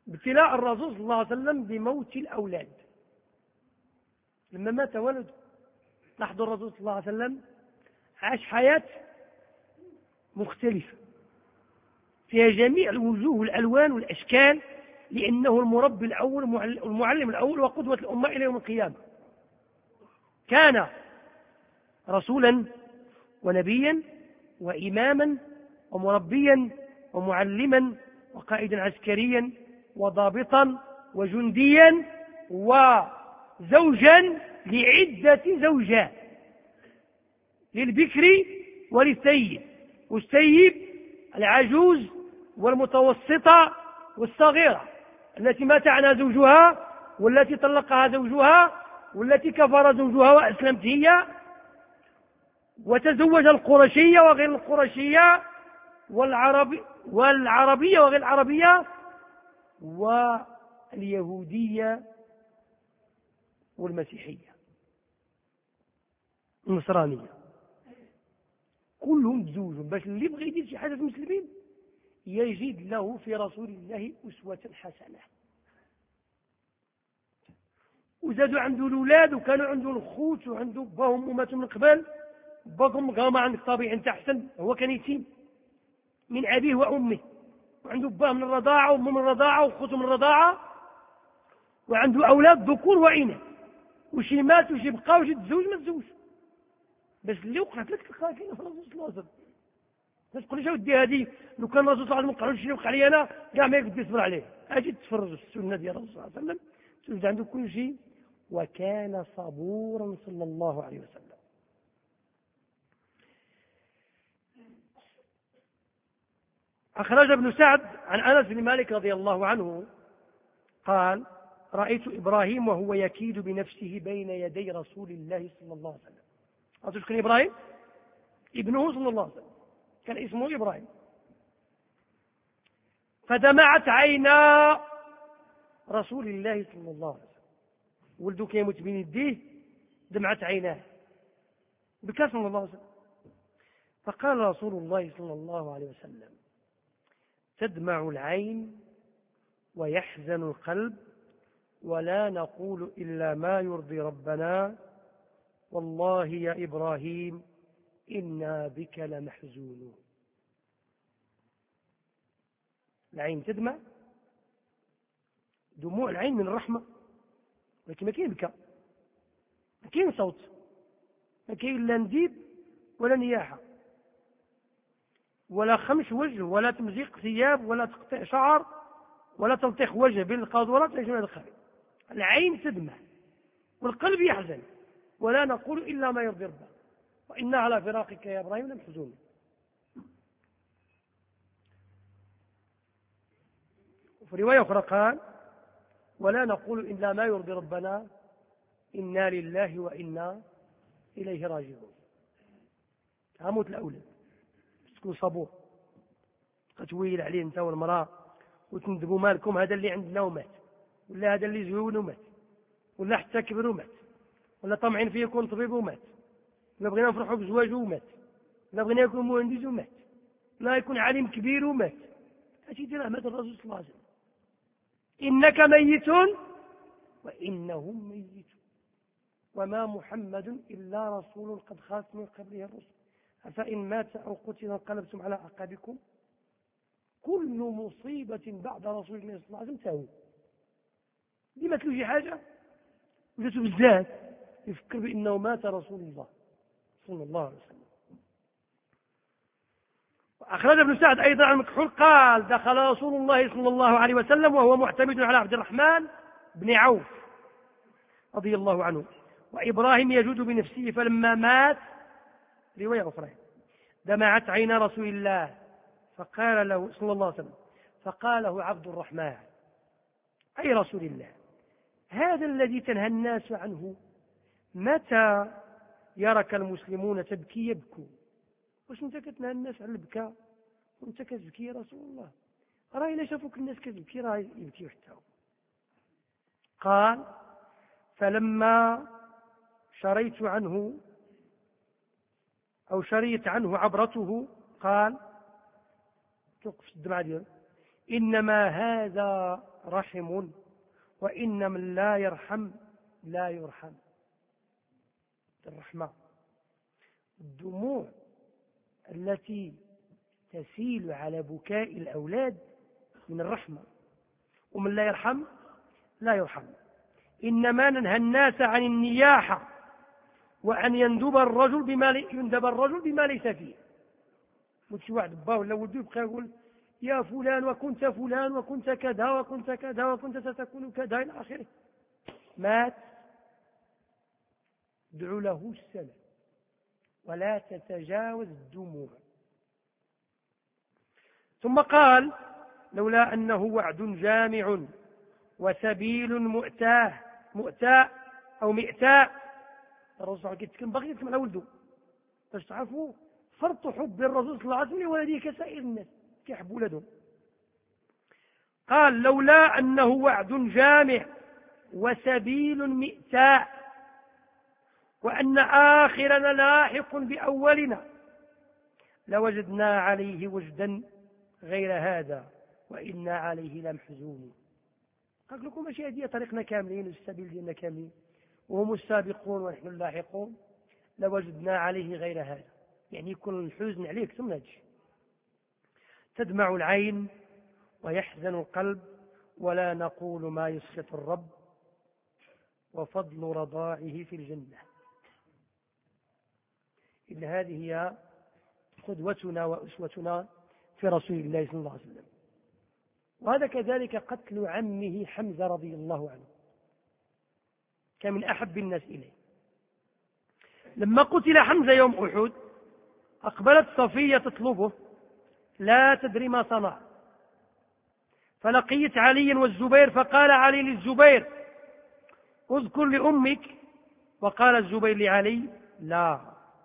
ابتلاء الرسول صلى الله عليه وسلم بموت الأولاد. لما مات ولده لاحظوا الرسول صلى الله عليه وسلم عاش حياة مختلفة فيها جميع الوجوه والألوان والأشكال، لأنه المربي الأول والمعلم الأول وقدوة الأمة إلى يوم القيامة. كان رسولا ونبيا وإماما ومربيا ومعلما وقائدا عسكريا وضابطا وجنديا وزوجا لعدة زوجات، للبكر وللثيب، والثيب العجوز والمتوسطة والصغيرة، التي مات عنها زوجها والتي طلقها زوجها والتي كفر زوجها وأسلمت هي، وتزوج القرشية وغير القرشية والعربي والعربية وغير العربية واليهودية والمسيحية النصرانية، كلهم تزوجوا باش اللي بغى يدير شي حاجة في المسلمين يجد له في رسول الله أسوة حسنة. وزادوا عنده الأولاد وكانوا عنده الخوت وعنده باهم وماتوا من قبل، باكم غاما عندك طبيعي انت احسن، هو كان يتيم من ابيه وامه، وعنده باه من الرضاعه وامه من الرضاعه وخوته من الرضاعه، وعنده اولاد ذكور واناث، وشي مات وشي بقى وشي تزوج ما تزوج. بس اللي وقعت لك تلقاها كاينه في الرسول صلى الله عليه وسلم. ما تقوليش اودي هذه لو كان الرسول صلى الله عليه وسلم قالوا شي وقع لي انا كاع ما يقدر يصبر عليه. اجي تفرج السنه ديال الرسول صلى الله عليه وسلم توجد عنده كل شيء، وكان صبورا صلى الله عليه وسلم. أخرج ابن سعد عن أنس بن مالك رضي الله عنه قال: رأيت إبراهيم وهو يكيد بنفسه بين يدي رسول الله صلى الله عليه وسلم. أعطيش كان إبراهيم ابنه صلى الله عليه وسلم كان اسمه إبراهيم. فدمعت عينا رسول الله صلى الله عليه وسلم، ولده كيموت بين يديه دمعت عيناه بكى صلى الله عليه وسلم. فقال رسول الله صلى الله عليه وسلم: تدمع العين ويحزن القلب، ولا نقول إلا ما يرضي ربنا، والله يا إبراهيم إنا بك لمحزونون. العين تدمع، دموع العين من الرحمة، لكن ما كاين بكاء، ما كاين صوت، ما كاين لا نديب ولا نياحة ولا خمش وجه ولا تمزيق ثياب ولا تقطيع شعر ولا تلطيخ وجه بين القاذورات ولا شيء الخير. العين تدمع والقلب يحزن، ولا نقول إلا ما يرضي ربنا، وإنا على فراقك يا إبراهيم لمحزونون. وفي رواية أخرى قال: ولا نقول إلا ما يرضي ربنا، إنا لله وإنا إليه راجعون. هموت الأولاد تكون صبور، تتويل عليه انت والمراه وتندبوا مالكم، هذا اللي عندنا ومات، ولا هذا اللي زهون ومات، ولا حتى كبر ومات، ولا طمعين فيه يكون طبيب ومات، ولا بغينا نفرحوا بزواجه ومات، ولا بغينا يكون مهندس ومات، لا يكون عالم كبير ومات. هذه دي رحمة الرسول صلى الله عليه وسلم. إنك ميت وإنهم ميتون وما محمد إلا رسول قد خلت من قبله الرسل أفإن مات أو قتل انقلبتم على أعقابكم. كل مصيبة بعد رسول الله صلى الله عليه وسلم تهون. لما تلو شي حاجة وجاته بالذات يفكر بأنه مات رسول الله صلى الله عليه وسلم. أخرج ابن سعد أيضا عن مكحول قال: دخل رسول الله صلى الله عليه وسلم وهو معتمد على عبد الرحمن بن عوف رضي الله عنه، وإبراهيم يجود بنفسه، فلما مات رواية أخرى دمعت عين رسول الله فقال له صلى الله عليه وسلم فقال له عبد الرحمن: أي رسول الله، هذا الذي تنهى الناس عنه متى يرك المسلمون تبكي يبكوا؟ واش انت كتنهى الناس عن البكاء وانت كتبكي يا رسول الله؟ راه إلا شافوك الناس كتبكي راه يبكيو حتى هو. قال: فلما شريت عنه أو شريت عنه عبرته قال، توقف الدمعة ديالو: إنما هذا رحم، وإن من لا يرحم لا يرحم. الرحمة الدموع التي تسيل على بكاء الأولاد من الرحمة، ومن لا يرحم لا يرحم. إنما ننهى الناس عن النياحة وأن يندب الرجل بما يندب الرجل بما ليس فيه. وشي واحد با ولا ولده يبقى يقول يا فلان وكنت فلان وكنت كذا وكنت كذا وكنت ستكون كذا إلى آخره. مات، ادعو له السلام ولا تتجاوز الدموع. ثم قال لولا أنه وعد جامع وسبيل مؤتاه مؤتاء أو مئتاء. الرسول صلى الله عليه وسلم كان باغي يسمع على ولده باش تعرفوا فرط حب الرسول صلى الله عليه وسلم لولده كسائر الناس كيحبوا ولدهم. قال لولا أنه وعد جامع وسبيل مئتاء وأن آخرنا لاحق بأولنا لوجدنا عليه وجدا غير هذا وإنا عليه لمحزونون. قال لكم ماشي هذه طريقنا كاملين والسبيل ديالنا كاملين وهم السابقون ونحن اللاحقون، لوجدنا عليه غير هذا، يعني يكون الحزن عليك ثم هادشي. تدمع العين ويحزن القلب ولا نقول ما يسخط الرب وفضل رضاعه في الجنة. إن هذه هي قدوتنا وأسوتنا في رسول الله صلى الله عليه وسلم. وهذا كذلك قتل عمه حمزة رضي الله عنه، كان من أحب الناس إليه. لما قتل حمزة يوم أحد أقبلت صفية تطلبه لا تدري ما صنع، فلقيت علي والزبير فقال علي للزبير اذكر لأمك، وقال الزبير لعلي لا.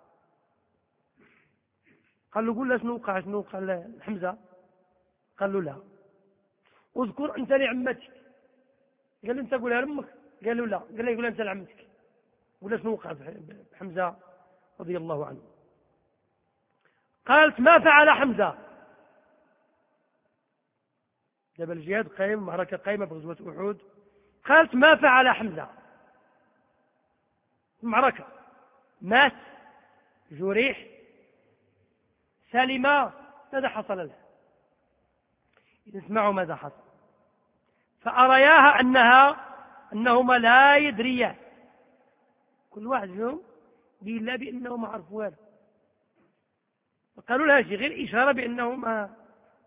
قال له قل له شنو وقع شنو قال حمزة؟ قال له لا. اذكر أنت لعمتك، قال له أنت قولها لأمك؟ قال له لا. قال له يقول أنت لعمتك. ولا شنو وقع بحمزة رضي الله عنه؟ قالت ما فعل حمزة؟ جبل الجهاد قائم، معركة قائمة بغزوة أحد. قالت ما فعل حمزة؟ المعركة مات، جريح، سلم، ماذا حصل له؟ اسمعوا ماذا حصل. فأرياها أنها أنهما لا يدريان، كل واحد منهم بيلا بأنه ما عرفوا والو، فقالوا لها شيء غير إشارة بأنه ما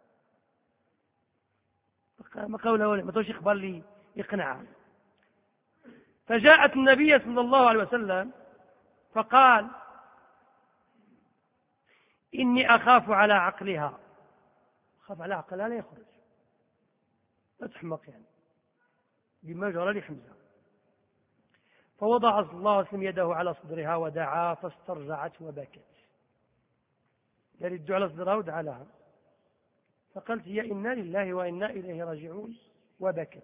ما قوله ولا ما توش إخبار لي يقنعها. فجاءت النبي صلى الله عليه وسلم فقال إني أخاف على عقلها. أخاف على عقلها لا يخرج، لا تحمق يعني بما جرى لحمزة. فوضع صلى الله عليه وسلم يده على صدرها ودعا فاسترجعت وبكت. قال يدعو على صدرها ودعا لها، فقالت يا إنا لله وإنا إليه راجعون، وبكت.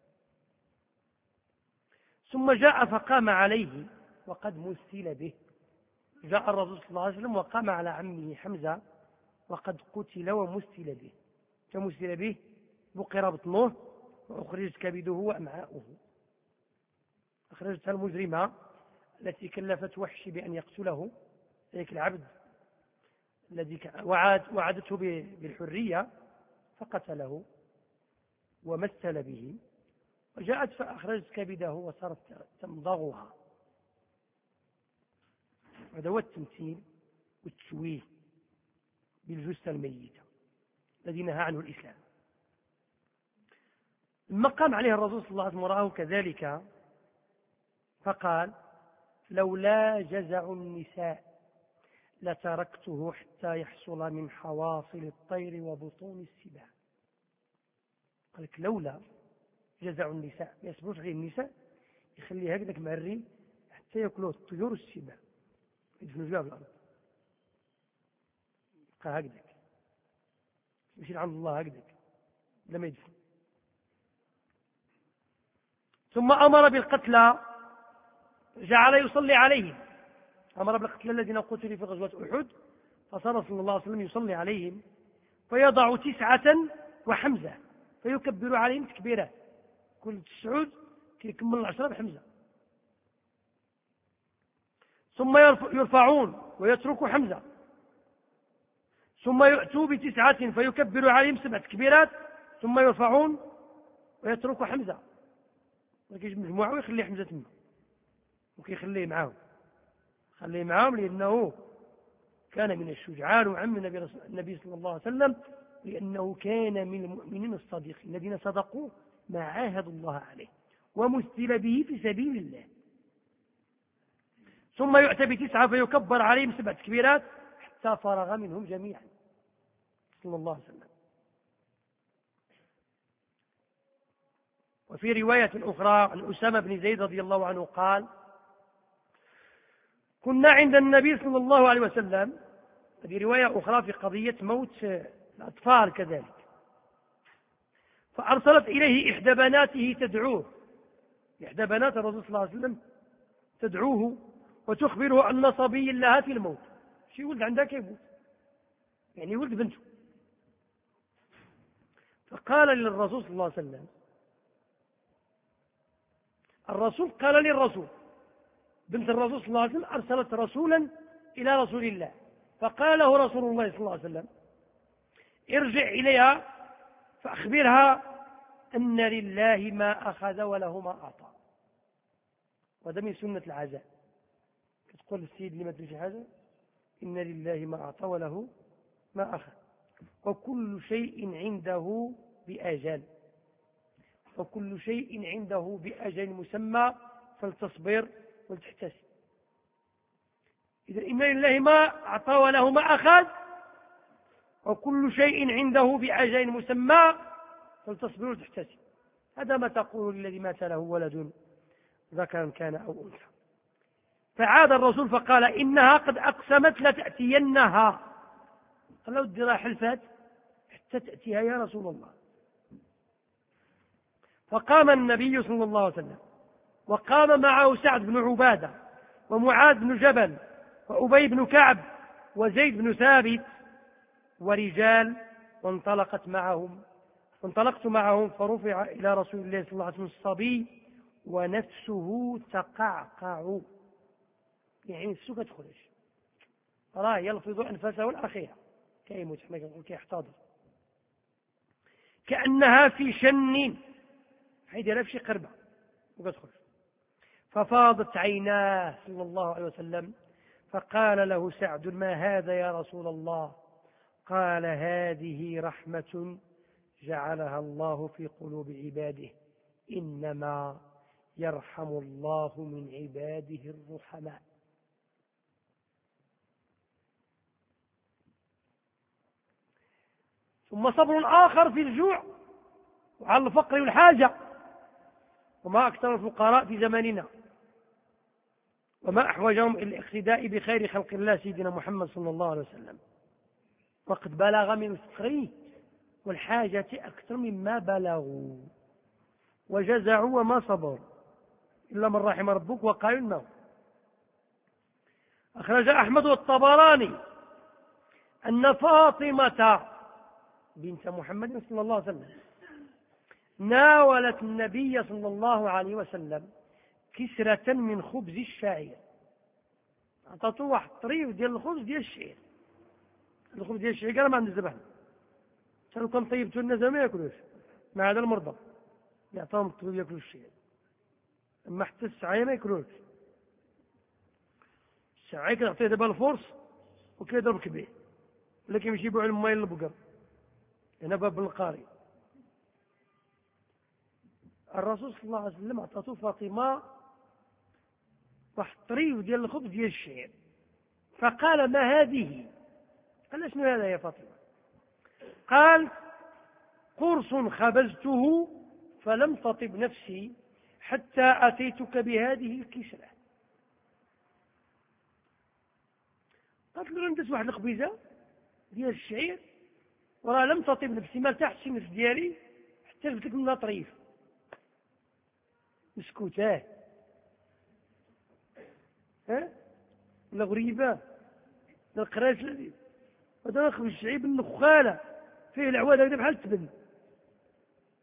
ثم جاء فقام عليه وقد مثل به. جاء الرسول صلى الله عليه وسلم وقام على عمه حمزة وقد قتل ومثل به. كمثل به بقر بطنه وأخرجت كبده وأمعاؤه. أخرجتها المجرمة التي كلفت وحشي بأن يقتله، ذلك العبد الذي وعد وعدته بالحرية، فقتله ومثل به. وجاءت فأخرجت كبده وصارت تمضغها. هذا هو التمثيل والتشويه بالجثة الميتة الذي نهى عنه الإسلام. لما قام عليه الرسول صلى الله عليه وسلم ورآه كذلك فقال لولا جزع النساء لتركته حتى يحصل من حواصل الطير وبطون السباع. قال لك لولا جزع النساء، ما يصبرش غير النساء، يخليه هكذاك معري حتى يأكلوه الطيور والسباع، يدفنوا جواه في الأرض، يبقى هكذاك يمشي عند الله هكذاك لما يدفن. ثم أمر بالقتلى، جعل يصلي عليهم، أمر بالقتلى الذين قتلوا في غزوة أحد، فصار صلى الله عليه وسلم يصلي عليهم، فيضع تسعة وحمزة فيكبر عليهم تكبيرات، كل تسعود كيكمل العشرة بحمزة. ثم يرفعون ويتركوا حمزة، ثم يؤتوا بتسعة فيكبر عليهم سبع تكبيرات، ثم يرفعون ويتركوا حمزة. وكيجيب مجموعة ويخلي حمزة تما وكيخليه معاهم، خليه معاهم لأنه كان من الشجعان وعم النبي صلى الله عليه وسلم، لأنه كان من المؤمنين الصادقين الذين صدقوا ما عاهدوا الله عليه ومثل به في سبيل الله. ثم يؤتى بتسعة فيكبر عليهم سبع تكبيرات حتى فرغ منهم جميعا صلى الله عليه وسلم. وفي رواية أخرى عن أسامة بن زيد رضي الله عنه قال: كنا عند النبي صلى الله عليه وسلم. هذه رواية أخرى في قضية موت الأطفال كذلك. فأرسلت إليه إحدى بناته تدعوه، إحدى بنات الرسول صلى الله عليه وسلم تدعوه وتخبره أن صبي لها في الموت. شي ولد عندها كيموت، يعني ولد بنته. فقال للرسول صلى الله عليه وسلم، الرسول قال للرسول، بنت الرسول صلى الله عليه وسلم أرسلت رسولا إلى رسول الله، فقال له رسول الله صلى الله عليه وسلم: ارجع إليها فأخبرها أن لله ما أخذ وله ما أعطى. وهذا من سنة العزاء، تقول السيد لما تدري شي حاجة: إن لله ما أعطى وله ما أخذ، وكل شيء عنده بأجل، وكل شيء عنده بأجل مسمى، فلتصبر ولتحتسب. إذا إن لله ما أعطى وله ما أخذ، وكل شيء عنده بأجل مسمى، فلتصبر ولتحتسب. هذا ما تقول الذي مات له ولد ذكرا كان أو أنثى. فعاد الرسول فقال: إنها قد أقسمت لتأتينها. قال له: ادي حلفات حتى تأتيها يا رسول الله. فقام النبي صلى الله عليه وسلم، وقام معه سعد بن عبادة ومعاذ بن جبل وأبي بن كعب وزيد بن ثابت ورجال، وانطلقت معهم وانطلقت معهم فرفع إلى رسول الله صلى الله عليه وسلم الصبي ونفسه تقعقع، يعني السوق تخرج، راه يلفظ أنفاسه الأخيرة كيموت، احنا كنقول كيحتضر، كأنها في شن، حيديرها في شي قربة وكتخرج. ففاضت عيناه صلى الله عليه وسلم، فقال له سعد: ما هذا يا رسول الله؟ قال: هذه رحمة جعلها الله في قلوب عباده، إنما يرحم الله من عباده الرحماء. ثم صبر آخر في الجوع وعلى الفقر والحاجة. وما أكثر الفقراء في زماننا، وما أحوجهم إلى الاقتداء بخير خلق الله سيدنا محمد صلى الله عليه وسلم، وقد بلغ من الفقر والحاجة أكثر مما بلغوا، وجزعوا وما صبروا إلا من رحم ربك وقالوا الموت. أخرج أحمد والطبراني أن فاطمة بنت محمد صلى الله عليه وسلم ناولت النبي صلى الله عليه وسلم كسرة من خبز الشعير، عطاتو واحد طريف ديال الخبز ديال الشعير. الخبز ديال الشعير قال ما عندنا الزبح، كانوا كان طيبتو الناس ما ياكلوش، مع هذا المرضى يعطاهم الطريف ياكلوا الشعير، اما حتى السعايه ما ياكلوش. السعايه كتعطيه دابا الفرص وكيضرب كبير، ولا كيمشي يبيعوا الماء للبقر هنا باب القاري. الرسول صلى الله عليه وسلم عطاتو فاطمه واحد الطريف ديال الخبز ديال الشعير، فقال: ما هذه؟ قال: شنو هذا يا فاطمه؟ قال: قرص خبزته فلم تطب نفسي حتى أتيتك بهذه الكسرة. قالت له: ندس واحد الخبيزة ديال الشعير وراه لم تطب نفسي، ما ارتاحتش النفس ديالي حتى جبت لك منها طريف. مسكوتاه ها ولا غريبة ولا القراش الذي هذا نخبز الشعير بالنخالة فيه العواد هكذا بحال التبن،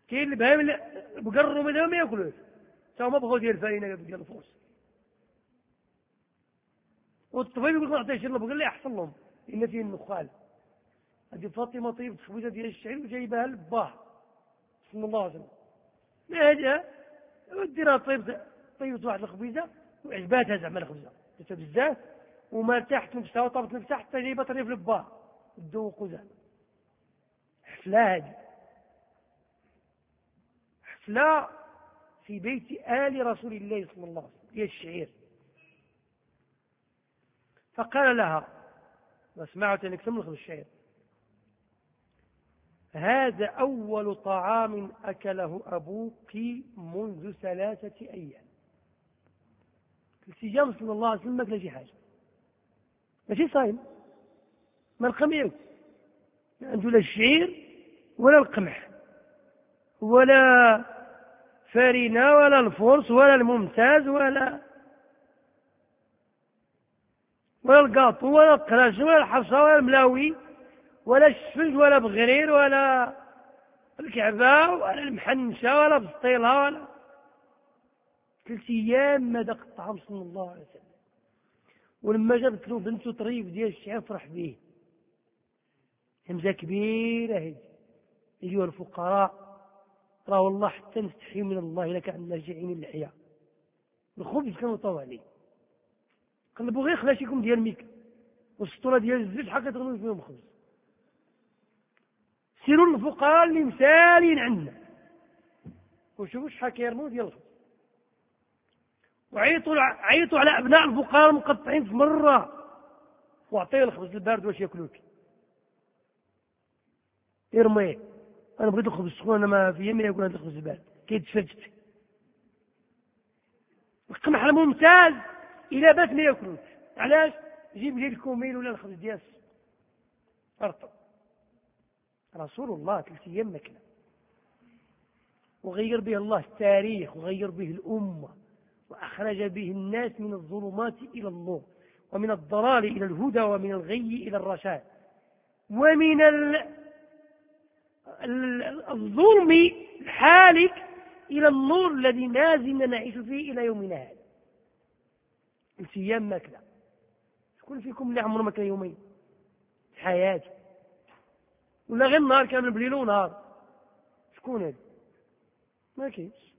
كاين البهائم اللي بقروا منها ما ياكلوش، تا ما بغاو ديال الفرينه ديال الفرص. والطبيب يقول لك ما نعطيهش البقر اللي احسن لهم لان فيه النخال. هذه فاطمه طيبت خبيزه ديال الشعير وجايبها لباه صلى الله عليه وسلم. ما هذه وديرها طيبت طيبت واحد الخبيزه وعجباتها زعما الخبزه درتها بزاف وما ارتاحت نفسها وطابت نفسها حتى جايبه طريف لباه تذوقوا زعما. حفله هذه حفله في بيت آل رسول الله صلى الله عليه وسلم ديال الشعير. فقال لها واسمعوا تنكتم لكم الشعير: هذا أول طعام أكله أبوك منذ ثلاثة أيام. السجام صلى الله عليه وسلم ما كلا شي حاجة، ماشي صايم، ما القمح ياكل، ما عنده لا الشعير ولا القمح ولا فرينة ولا الفرص ولا الممتاز ولا ولا القاطو ولا القراش ولا الحصى ولا الملاوي ولا الشفج ولا بغرير ولا الكعبة ولا المحنشة ولا بسطيلة ولا ثلاث أيام ما ذاق الطعام صلى الله عليه وسلم. ولما جابت له بنته طريف ديال الشعير فرح به. همزة كبيرة هذه: أيها الفقراء راه والله حتى نستحي من الله إلا كان عندنا جيعين اللحية. الخبز كانوا طاو عليه، قلبوا غير خلاشيكم ديال الميك والسطورة ديال الزيت حقا تغنوا فيهم خبز. سيروا الفقراء اللي مسالين عندنا وشوفوا شحال كيرموا ديال الخبز. وعيطوا عيطوا على ابناء الفقراء المقطعين في مره واعطيه الخبز البارد واش ياكلوا فيه. ارميه، انا بغيت الخبز السخون، انا ما في يمي ياكل هذا الخبز البارد كيتفرجت. القمح الممتاز الى بات ما ياكلوش. علاش؟ جيب لي الكوميل ولا الخبز ديال ارطب. رسول الله ثلاث ايام ماكله وغير به الله التاريخ وغير به الامه وأخرج به الناس من الظلمات إلى النور ومن الضلال إلى الهدى ومن الغي إلى الرشاد ومن الظلم الحالك إلى النور الذي لازلنا نعيش فيه إلى يومنا هذا. الأيام ماكلة. شكون فيكم اللي عمره ماكله يومين في حياته؟ ولا غير النهار كامل بليل ونهار؟ شكون هذا؟ ما كاينش.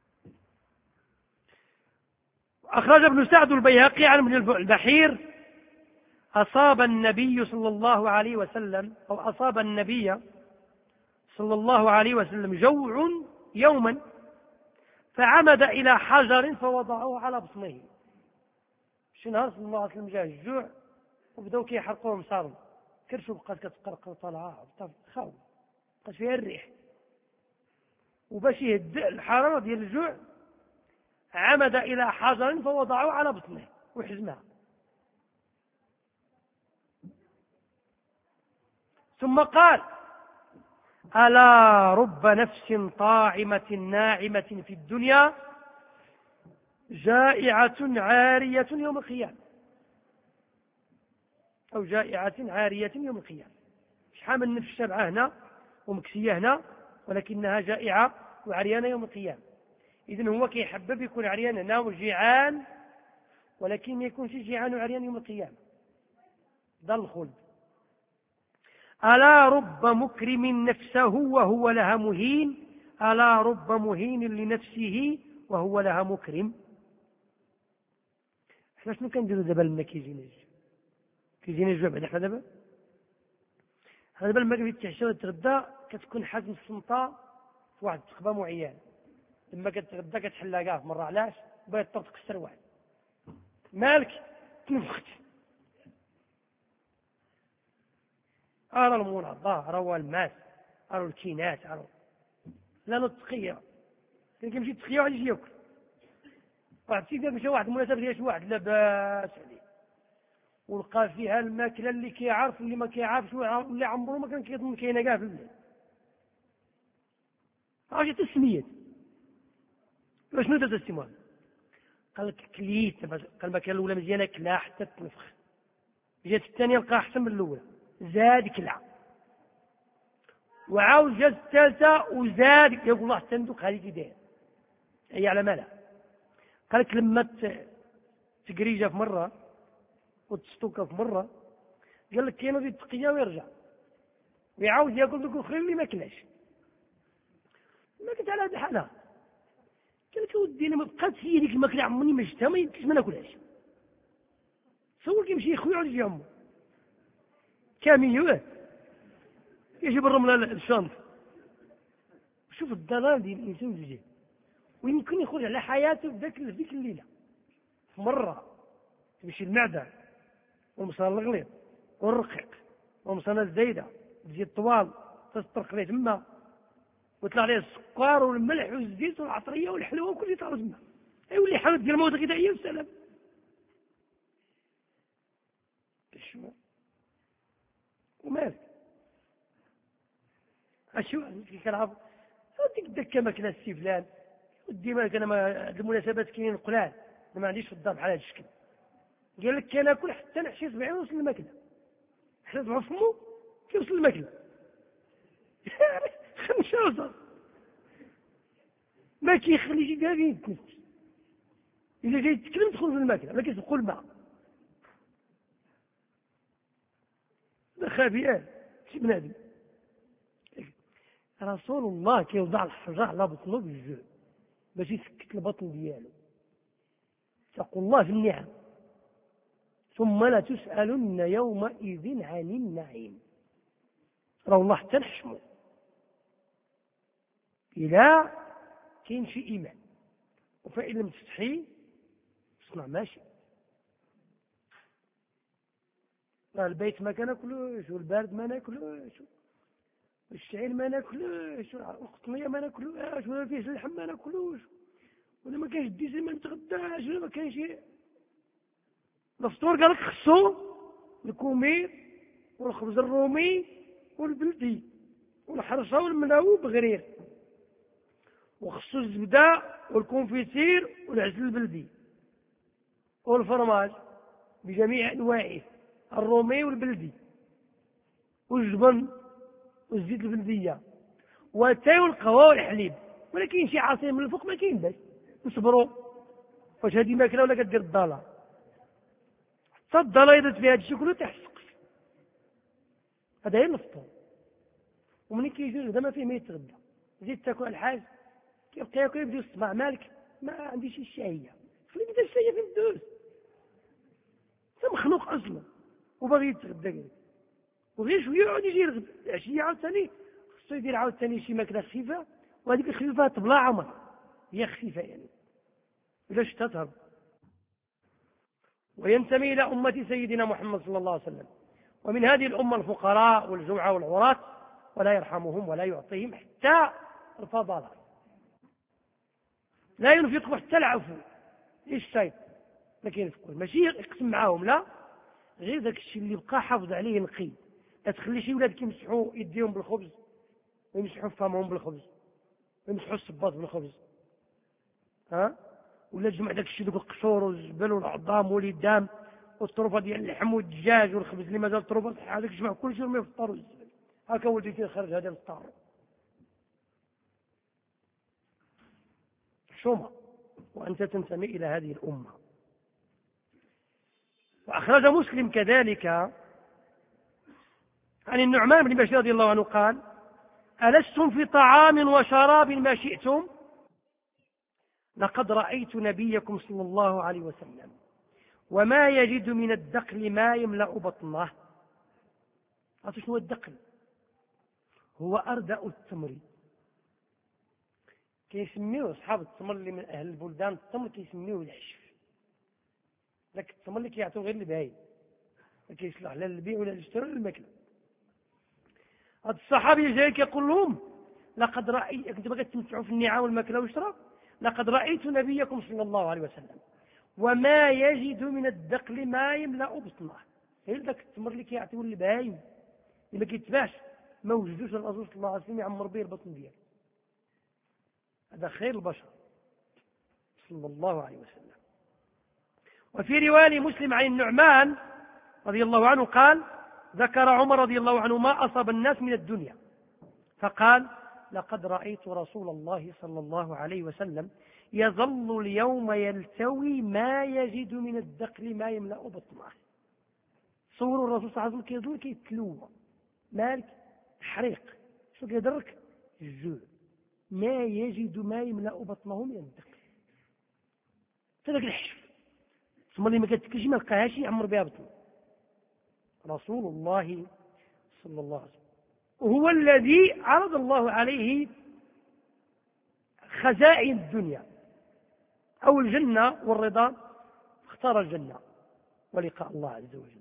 أخرج ابن سعد البيهقي عن ابن البحير: أصاب النبي صلى الله عليه وسلم أو أصاب النبي صلى الله عليه وسلم جوع يوما فعمد إلى حجر فوضعه على بطنه. شي نهار صلى الله عليه وسلم جاء الجوع وبداو كيحرقوهم صاروا كرشوا بقات كتقرقر طالعه خاوي بقات فيها الريح. وباش يهدئ الحرارة ديال الجوع عمد إلى حجر فوضعه على بطنه وحزمها. ثم قال: ألا رب نفس طاعمة ناعمة في الدنيا جائعة عارية يوم القيامة، أو جائعة عارية يوم القيامة. شحال من نفس شبعة هنا ومكسية هنا ولكنها جائعة وعريانة يوم القيامة. إذن هو كيحبب يكون عريان هنا وجيعان، ولكن ما يكونش جيعان وعريان يوم القيامة. ده الخلد. ألا رب مكرم نفسه وهو لها مهين، ألا رب مهين لنفسه وهو لها مكرم. احنا شنو كنديروا دابا لما كيجينا الجوع؟ كيجينا الجوع بعد احنا دابا احنا دابا لما كتعشى وتتغدى كتكون حازم السلطة في واحد التقبة معينة. لما كتغدى كتحلها كاع في مرة. علاش؟ بغيت تكسر واحد مالك تنفخت. أرى المناضة، أرى الماس، أرى الكينات، أرى لا نتقية. كان كيمشي تقية واحد يجي ياكل. واحد السيد مشى واحد المناسبة ديال شي واحد لاباس عليه ولقى فيها الماكلة اللي كيعرف واللي ما كيعرفش واللي عمره ما كان كيظن كاينة كاع في البلاد. عرفتي التسميات؟ شنو درت السيمان؟ قال لك كليت. قال الماكلة الأولى مزيانة كلا حتى تنفخ. جات الثانية لقاها أحسن من الأولى زاد كلا. وعاود جاز الثالثة وزاد يقول الله حتى ندوق هذه كي داير هي على مالها. قال لك لما تقريجة في مرة وتستوكا في مرة قال لك كاين هذه التقية ويرجع ويعاود ياكل دوك الاخرين اللي ما كلاش. ما كنت على هذه الحالة قال لك ودي انا ما بقات هي ديك الماكلة عمرني ما شفتها ما يمكنش ما ناكلهاش. تصور كيمشي خويا يعود يجي عمو كاميوات يجيب الرملة الشنط. شوف الضلال ديال الانسان الجاهل ويمكن يخرج على حياته بداك ذيك الليله في مره تمشي المعده والمصال الغليظ والرقيق والمصانه الزايده تزيد طوال تسترق ليه تما ويطلع عليه السكر والملح والزيت والعطريه والحلوه وكل شيء يطلع تما يولي حالة ديال المواد الغذائيه والسلام. شو ومالك اشو كنعرف هذيك الدكه ما كلا السي فلان ودي مالك انا ما المناسبات كاينين قلال ما عنديش في الدار بحال هذا الشكل. قال لك كان اكل حتى نحشي سبعين ونوصل الماكله حتى سبعه فمو كيوصل الماكله خمسة ما كيخليش كاع يتنفس. اذا جاي تتكلم تدخل في الماكله ما كيسبقوا الماء ده خبيئات شي بنادم. رسول الله كيوضع الحجر على بطنه بالجوع باش يسكت البطن ديالو. اتقوا الله في النعم ثم لا تسألن يومئذ عن النعيم. راه الله حتى نحشمو إلا كاين شي إيمان وفإن لم تستحي تصنع ماشي. راه البيت ما كناكلوش والبارد ما ناكلوش والشعير ما ناكلوش والقطنيه ما ناكلوش ولا فيه اللحم ما ناكلوش ولا ما كاينش الديسي ما نتغداش ولا ما كاينش الفطور. قال لك خصو الكومير والخبز الرومي والبلدي والحرشه والملاو بغرير وخصو الزبده والكونفيتير والعسل البلدي والفرماج بجميع انواعه الرومي والبلدي والجبن والزيت البلديه والتاي والقهوه والحليب. ولا كاين شي عصير من الفوق ما كاين باش نصبروا. واش هذه ماكله ولا كدير الضاله حتى الضاله يدت فيها هادشي كله تحسق. هذا هي الفطور. ومنين كيجي الغدا ما فيه ما يتغدى زيد تاكل الحاج كيبقى ياكل يبدا يصبع مالك ما عنديش الشهيه خلي بدا الشهيه في الدوز انت مخنوق اصلا وباغي يتغدى كاع وغير شويه يعود يجي الغد العشيه عاوتاني خصو يدير عاوتاني شي ماكله خفيفه وهذيك الخفيفه تبلا عمر هي خفيفه يعني الا شتا تهرب. وينتمي الى امه سيدنا محمد صلى الله عليه وسلم. ومن هذه الامه الفقراء والجوعى والعراة ولا يرحمهم ولا يعطيهم حتى الفضلات لا ينفقوا حتى العفو. ايش شايف ما كينفقوا ماشي يقسم معاهم لا غير داك الشيء اللي بقى حافظ عليه نقي. لا تخلي شي ولاد كيمسحوا يديهم بالخبز ويمسحوا فمهم بالخبز ويمسحوا الصباط بالخبز ها ولا تجمع داك الشيء دوك القشور والزبل والعظام واليدام والطروفه ديال اللحم والدجاج والخبز اللي مازال طروفه هذاك تجمع كل شيء رميه في الطار والزبل. هكا ولدي كيخرج هذا للطار حشومه وانت تنتمي الى هذه الامه. وأخرج مسلم كذلك عن النعمان بن بشير رضي الله عنه قال ألستم في طعام وشراب ما شئتم لقد رأيت نبيكم صلى الله عليه وسلم وما يجد من الدقل ما يملأ بطنه. عرفتوا شنو هو الدقل؟ هو أردأ التمر. كيسميوه أصحاب التمر اللي من أهل البلدان التمر كيسميوه العشف. لك التمر اللي كيعطيو غير البهايم ما كيصلح لا للبيع ولا للشراء ولا للماكله. هاد الصحابي جاي كيقول لهم لقد رايت كنتم باغي تستمتعوا في النعام والماكله والشراب لقد رايت نبيكم صلى الله عليه وسلم وما يجد من الدقل ما يملا بطنه. غير ذاك التمر اللي كيعطيو للبهايم اللي ما كيتباعش ما وجدوش الرسول صلى الله عليه وسلم يعمر به البطن ديالو. هذا خير البشر صلى الله عليه وسلم. وفي رواية مسلم عن النعمان رضي الله عنه قال ذكر عمر رضي الله عنه ما أصاب الناس من الدنيا فقال لقد رأيت رسول الله صلى الله عليه وسلم يظل اليوم يلتوي ما يجد من الدقل ما يملأ بطنه. صوروا الرسول صلى الله عليه وسلم كيظل كيتلوى مالك حريق شو كيدرك الجوع ما يجد ما يملأ بطنه من الدقل فذاك الحشف ثم اللي ما كتكلش ما لقاهاش يعمر بها بطنه. رسول الله صلى الله عليه وسلم وهو الذي عرض الله عليه خزائن الدنيا أو الجنة والرضا، اختار الجنة ولقاء الله عز وجل.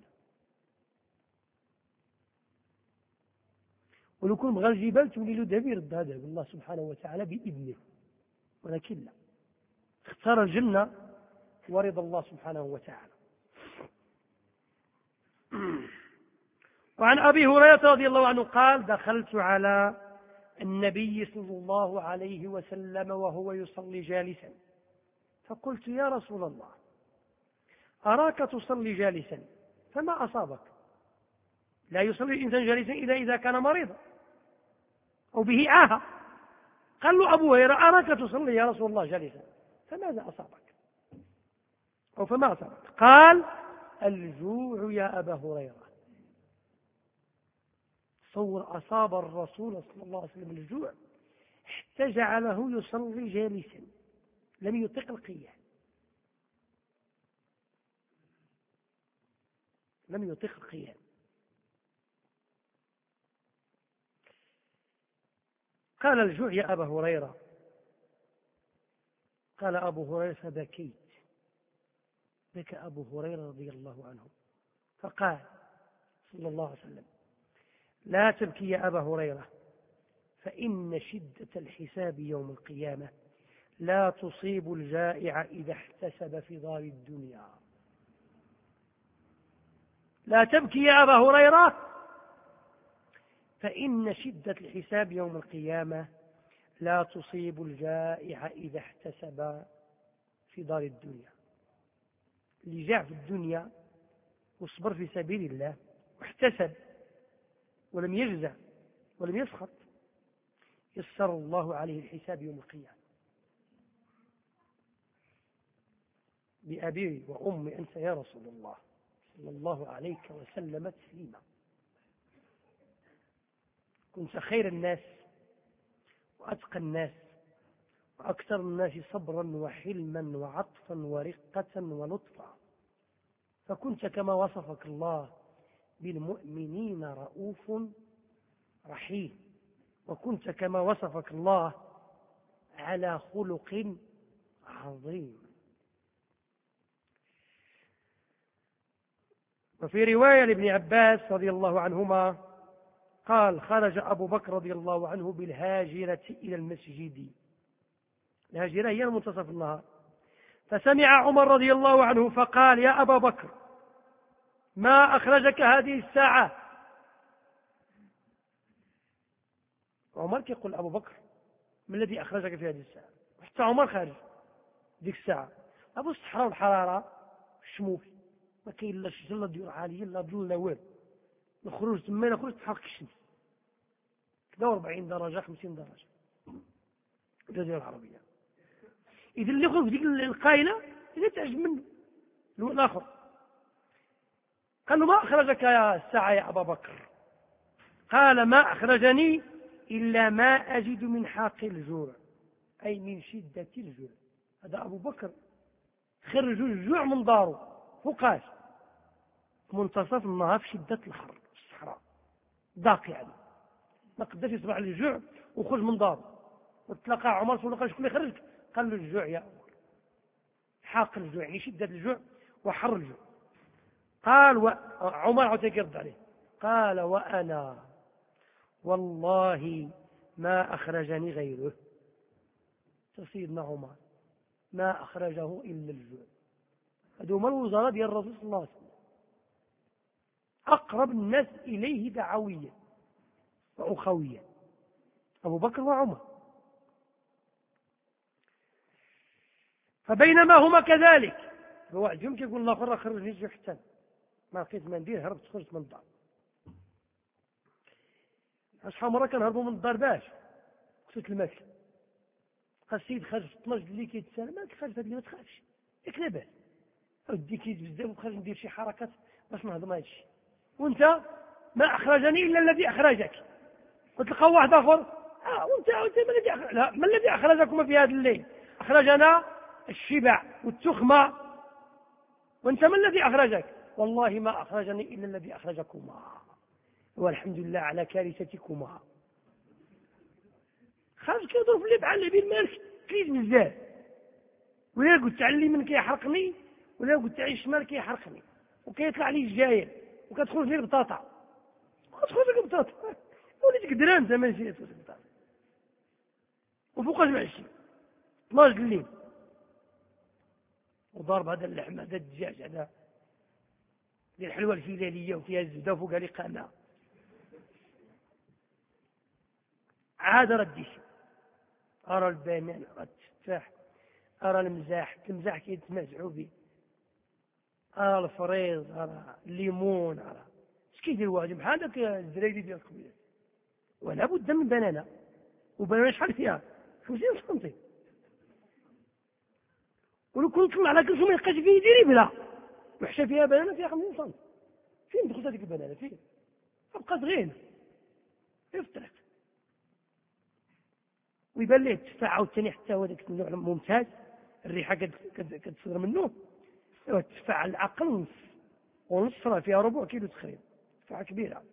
ولو كون بغى الجبال تولي له ذهب يرد هذا الله سبحانه وتعالى بإذنه، ولكن لا، اختار الجنة ورضا الله سبحانه وتعالى. وعن أبي هريرة رضي الله عنه قال دخلت على النبي صلى الله عليه وسلم وهو يصلي جالسا فقلت يا رسول الله أراك تصلي جالسا فما أصابك؟ لا يصلي الإنسان جالسا إلا إذا كان مريضا أو به عاهة. قال له أبو هريرة أراك تصلي يا رسول الله جالسا فماذا أصابك أو فما أصابك؟ قال الجوع يا أبا هريرة. تصور أصاب الرسول صلى الله عليه وسلم الجوع حتى جعله يصلي جالسا لم يطق القيام، لم يطق القيام. قال الجوع يا أبا هريرة. قال أبو هريرة فبكيت، بكى أبو هريرة رضي الله عنه فقال صلى الله عليه وسلم لا تبكي يا أبا هريرة فإن شدة الحساب يوم القيامة لا تصيب الجائع إذا احتسب في دار الدنيا. لا تبكي يا أبا هريرة فإن شدة الحساب يوم القيامة لا تصيب الجائع إذا احتسب في دار الدنيا. اللي جاع في الدنيا وصبر في سبيل الله واحتسب ولم يجزع ولم يسخط يسر الله عليه الحساب يوم القيامة. بأبي وأمي أنت يا رسول الله صلى الله عليك وسلم تسليما. كنت خير الناس وأتقى الناس وأكثر الناس صبرا وحلما وعطفا ورقة ولطفا، فكنت كما وصفك الله بالمؤمنين رؤوف رحيم، وكنت كما وصفك الله على خلق عظيم. وفي رواية لابن عباس رضي الله عنهما قال خرج أبو بكر رضي الله عنه بالهاجرة إلى المسجد. الهاجرة هي منتصف النهار. فسمع عمر رضي الله عنه فقال يا أبا بكر ما أخرجك هذه الساعة؟ عمر يقول أبو بكر ما الذي أخرجك في هذه الساعة؟ وحتى عمر خارج ديك الساعة أبو الصحراء والحرارة الشموس ما كاين لا شجر لا ديور عالية لا ظل لا والو، نخرج تما نخرج تحرق الشمس كذا أربعين درجة خمسين درجة الجزيرة العربية. إذا اللي يخرج ديك القايلة إذا تعجب منه الآخر. قال له ما أخرجك يا الساعة يا أبا بكر؟ قال ما أخرجني إلا ما أجد من حاق الجوع، أي من شدة الجوع. هذا أبو بكر خرج الجوع من داره فوقاش منتصف النهار في شدة الحر الصحراء ضاق يعني ما قداش يصبح على الجوع وخرج من داره. وتلقى عمر صلى الله عليه وسلم شكون اللي خرج؟ قال له الجوع يا أبو بكر، حاق الجوع يعني شدة الجوع وحر الجوع. قال و... عمر عاد يرد عليه قال وأنا والله ما أخرجني غيره. سيدنا عمر ما أخرجه إلا الجوع. هذو هما الوزراء ديال الرسول صلى الله عليه وسلم، أقرب الناس إليه دعويا وأخويا أبو بكر وعمر. فبينما هما كذلك واحد يوم يقول الله فرا خرج نجي حتى ما لقيت ما ندير هربت خرجت من الدار. شحال مرة كنهربوا من الدار باش قلت الماكل السيد خرج في اثناش اللي كيتسال مالك خارج هذا اللي ما تخافش ياك لاباس اودي كيز بزاف وخرج ندير شي حركات باش نهضم هذا الشيء وانت ما اخرجني الا الذي اخرجك وتلقى واحد اخر اه وانت وانت ما الذي أخرج... لا ما الذي اخرجكم في هذا الليل اخرجنا الشبع والتخمه وانت ما الذي اخرجك والله ما اخرجني الا الذي اخرجكما والحمد لله على كارثتكما خرج كيضرب في اللي بحال بين مالك كيز بزاف ولا قلت علي من كيحرقني ولا قلت على الشمال كيحرقني وكيطلع لي الجايل وكتخرج لي البطاطا وكتخرج لي البطاطا وليت قدران انت ما نسيت البطاطا وفوقاش معشي اثناش الليل وضرب هذا اللحم هذا الدجاج هذا ديال الحلوى الهلاليه وفيها الزبده وفوقها لي قناه عاد رديش ارى البنان ارى التفاح ارى المزاح المزاح كيتمزعوا به ارى الفريز ارى الليمون ارى اش كيدير واحد بحال داك الزرايدي ديال القبيله ولا بد من بنانه وبنانه شحال فيها خمسين سنتي ولو كنت طلع على كلشي ما يبقاش فيه يدير بلا وحشه فيها بنانه فيها خمسين سنتي فين دخلت هذيك البنانه فين بقات غير في الطريق ويبان ليه التفاح عاوتاني حتى هو ذاك النوع ممتاز الريحه كتصدر منه التفاح على الاقل نص ونص راه فيها ربع كيلو تقريبا تفاحه كبيره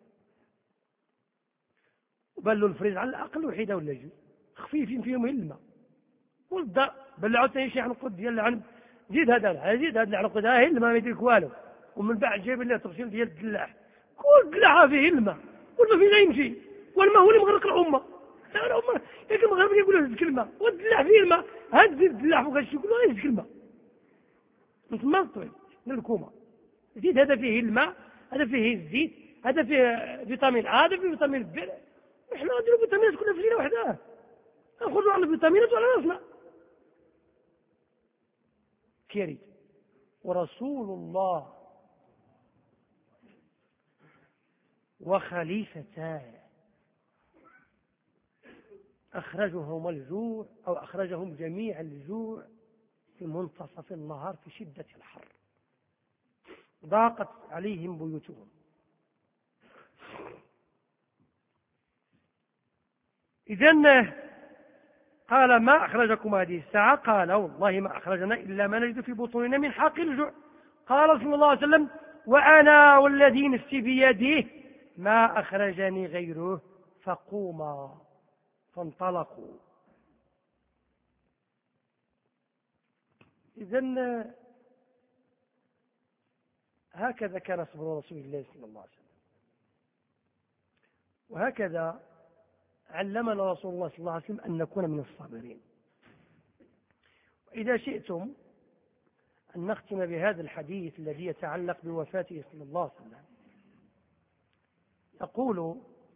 وبان له الفريز على الاقل وحيده ولا جوج خفيفين فيهم غير الماء والدار بان له عاوتاني شي عنقود ديال العنب زيد هذا زيد هذا العنقود ها الماء ما يديرك والو ومن بعد جايب له تفصيل ديال الدلاح كل الدلاح فيه الماء والماء فين يمشي والماء هو اللي مغرق الامه الامه ياك المغرب يقولوا هز كلمه والدلاح فيه الماء هز الدلاح فوق هادشي كله هز كلمه من تما الطويل من الكومه زيد هذا فيه الماء هذا فيه الزيت هذا فيه فيتامين ا هذا فيه فيتامين ب احنا نديروا فيتامينات كلها في ليله واحده ناخذوا على الفيتامينات وعلى راسنا كريم ورسول الله وخليفتاه أخرجهم الجوع أو أخرجهم جميع الجوع في منتصف النهار في شدة الحر ضاقت عليهم بيوتهم إذن قال ما أخرجكم هذه الساعة قال والله ما أخرجنا إلا ما نجد في بطوننا من حق الجوع قال صلى الله عليه وسلم وأنا والذي نفسي بيده ما أخرجني غيره فقوما فانطلقوا إذن هكذا كان صبر رسول الله صلى الله عليه وسلم وهكذا علمنا رسول الله صلى الله عليه وسلم أن نكون من الصابرين. وإذا شئتم أن نختم بهذا الحديث الذي يتعلق بوفاته صلى الله عليه وسلم يقول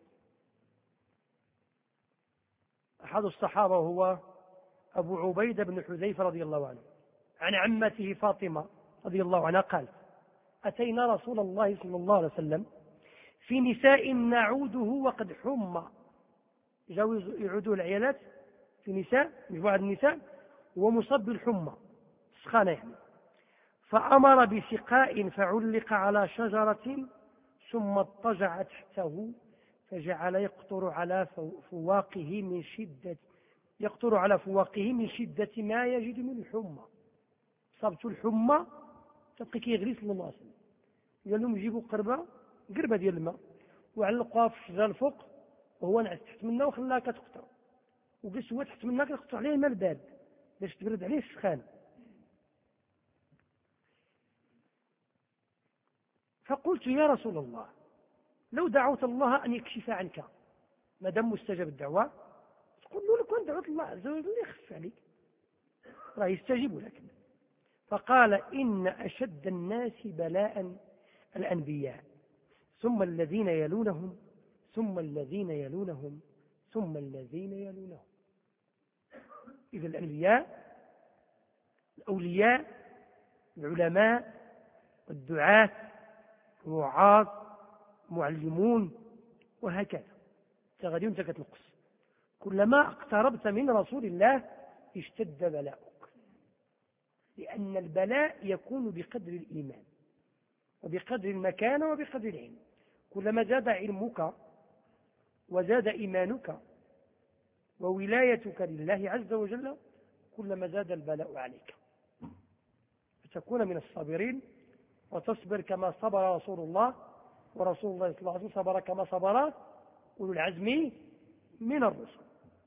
أحد الصحابة وهو أبو عبيدة بن حذيفة رضي الله عنه عن عمته فاطمة رضي الله عنها قال أتينا رسول الله صلى الله عليه وسلم في نساء نعوده وقد حمى يجاوز يعودوا العيالات في نساء مجموعة النساء ومصب الحمى سخانة يعني فأمر بسقاء فعلق على شجرة ثم اضطجع تحته فجعل يقطر على فواقه من شدة يقطر على فواقه من شدة ما يجد من الحمى صابته الحمى تبقى كيغلي صلى الله عليه وسلم قال لهم يجيبوا قربة قربة ديال الماء وعلقوها في الشجرة الفوق وهو نعس تحت منها وخلاها كتقطر وجلس هو تحت منها كتقطر عليه الماء البارد باش تبرد عليه السخان. فقلت يا رسول الله لو دعوت الله أن يكشف عنك ما دام مستجاب الدعوة تقول له لو كنت دعوت الله عز وجل يخف عليك راه يستجيب لك. فقال إن أشد الناس بلاء الأنبياء ثم الذين يلونهم ثم الذين يلونهم ثم الذين يلونهم. إذا الأنبياء الأولياء العلماء والدعاة الوعاظ معلمون وهكذا غادي وانت كتنقص. كلما اقتربت من رسول الله اشتد بلاؤك، لأن البلاء يكون بقدر الإيمان وبقدر المكانة وبقدر العلم. كلما زاد علمك وزاد إيمانك وولايتك لله عز وجل كلما زاد البلاء عليك، فتكون من الصابرين وتصبر كما صبر رسول الله، ورسول الله صلى الله عليه وسلم صبر كما صبر أولو العزم من الرسل.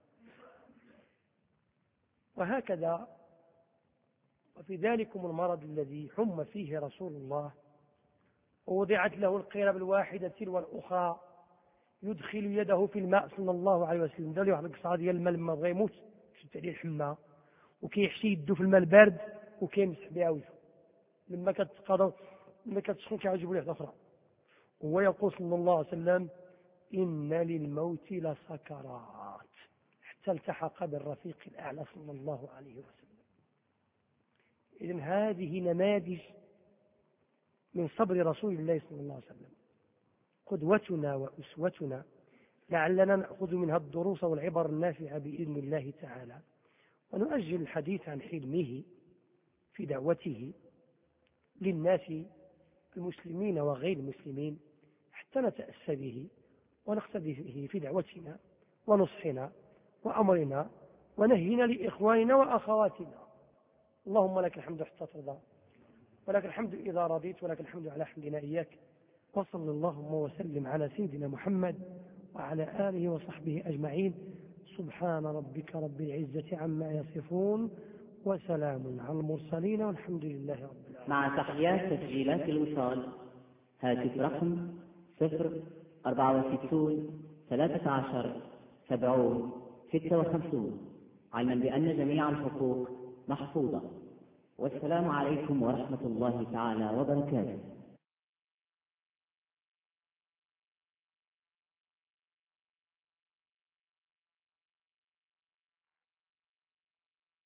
وهكذا وفي ذلكم المرض الذي حم فيه رسول الله ووضعت له القرب الواحدة تلو الأخرى يدخل يده في الماء صلى الله عليه وسلم، دار واحد القصعة ديال الماء لما بغى يموت شفت عليه الحمى وكيحشي يده في الماء البارد وكيمسح بها وجهه، لما كتقضى لما كتسخن كيعجبوا ليه اخرى. وهو يقول صلى الله عليه وسلم إن للموت لسكرات، حتى التحق بالرفيق الأعلى صلى الله عليه وسلم. إذن هذه نماذج من صبر رسول الله صلى الله عليه وسلم، قدوتنا وأسوتنا، لعلنا نأخذ منها الدروس والعبر النافعة بإذن الله تعالى، ونؤجل الحديث عن حلمه في دعوته للناس المسلمين وغير المسلمين حتى نتأسى به ونقتدي به في دعوتنا ونصحنا وأمرنا ونهينا لإخواننا وأخواتنا. اللهم لك الحمد حتى ترضى، ولك الحمد إذا رضيت، ولك الحمد على حمدنا إياك. وصل اللهم وسلم على سيدنا محمد وعلى آله وصحبه أجمعين. سبحان ربك رب العزة عما يصفون وسلام على المرسلين والحمد لله رب العالمين. مع تحيات تسجيلات الوصال، هاتف رقم صفر أربعة وستون ثلاثة عشر سبعون ستة وخمسون، علما بأن جميع الحقوق محفوظة. والسلام عليكم ورحمة الله تعالى وبركاته.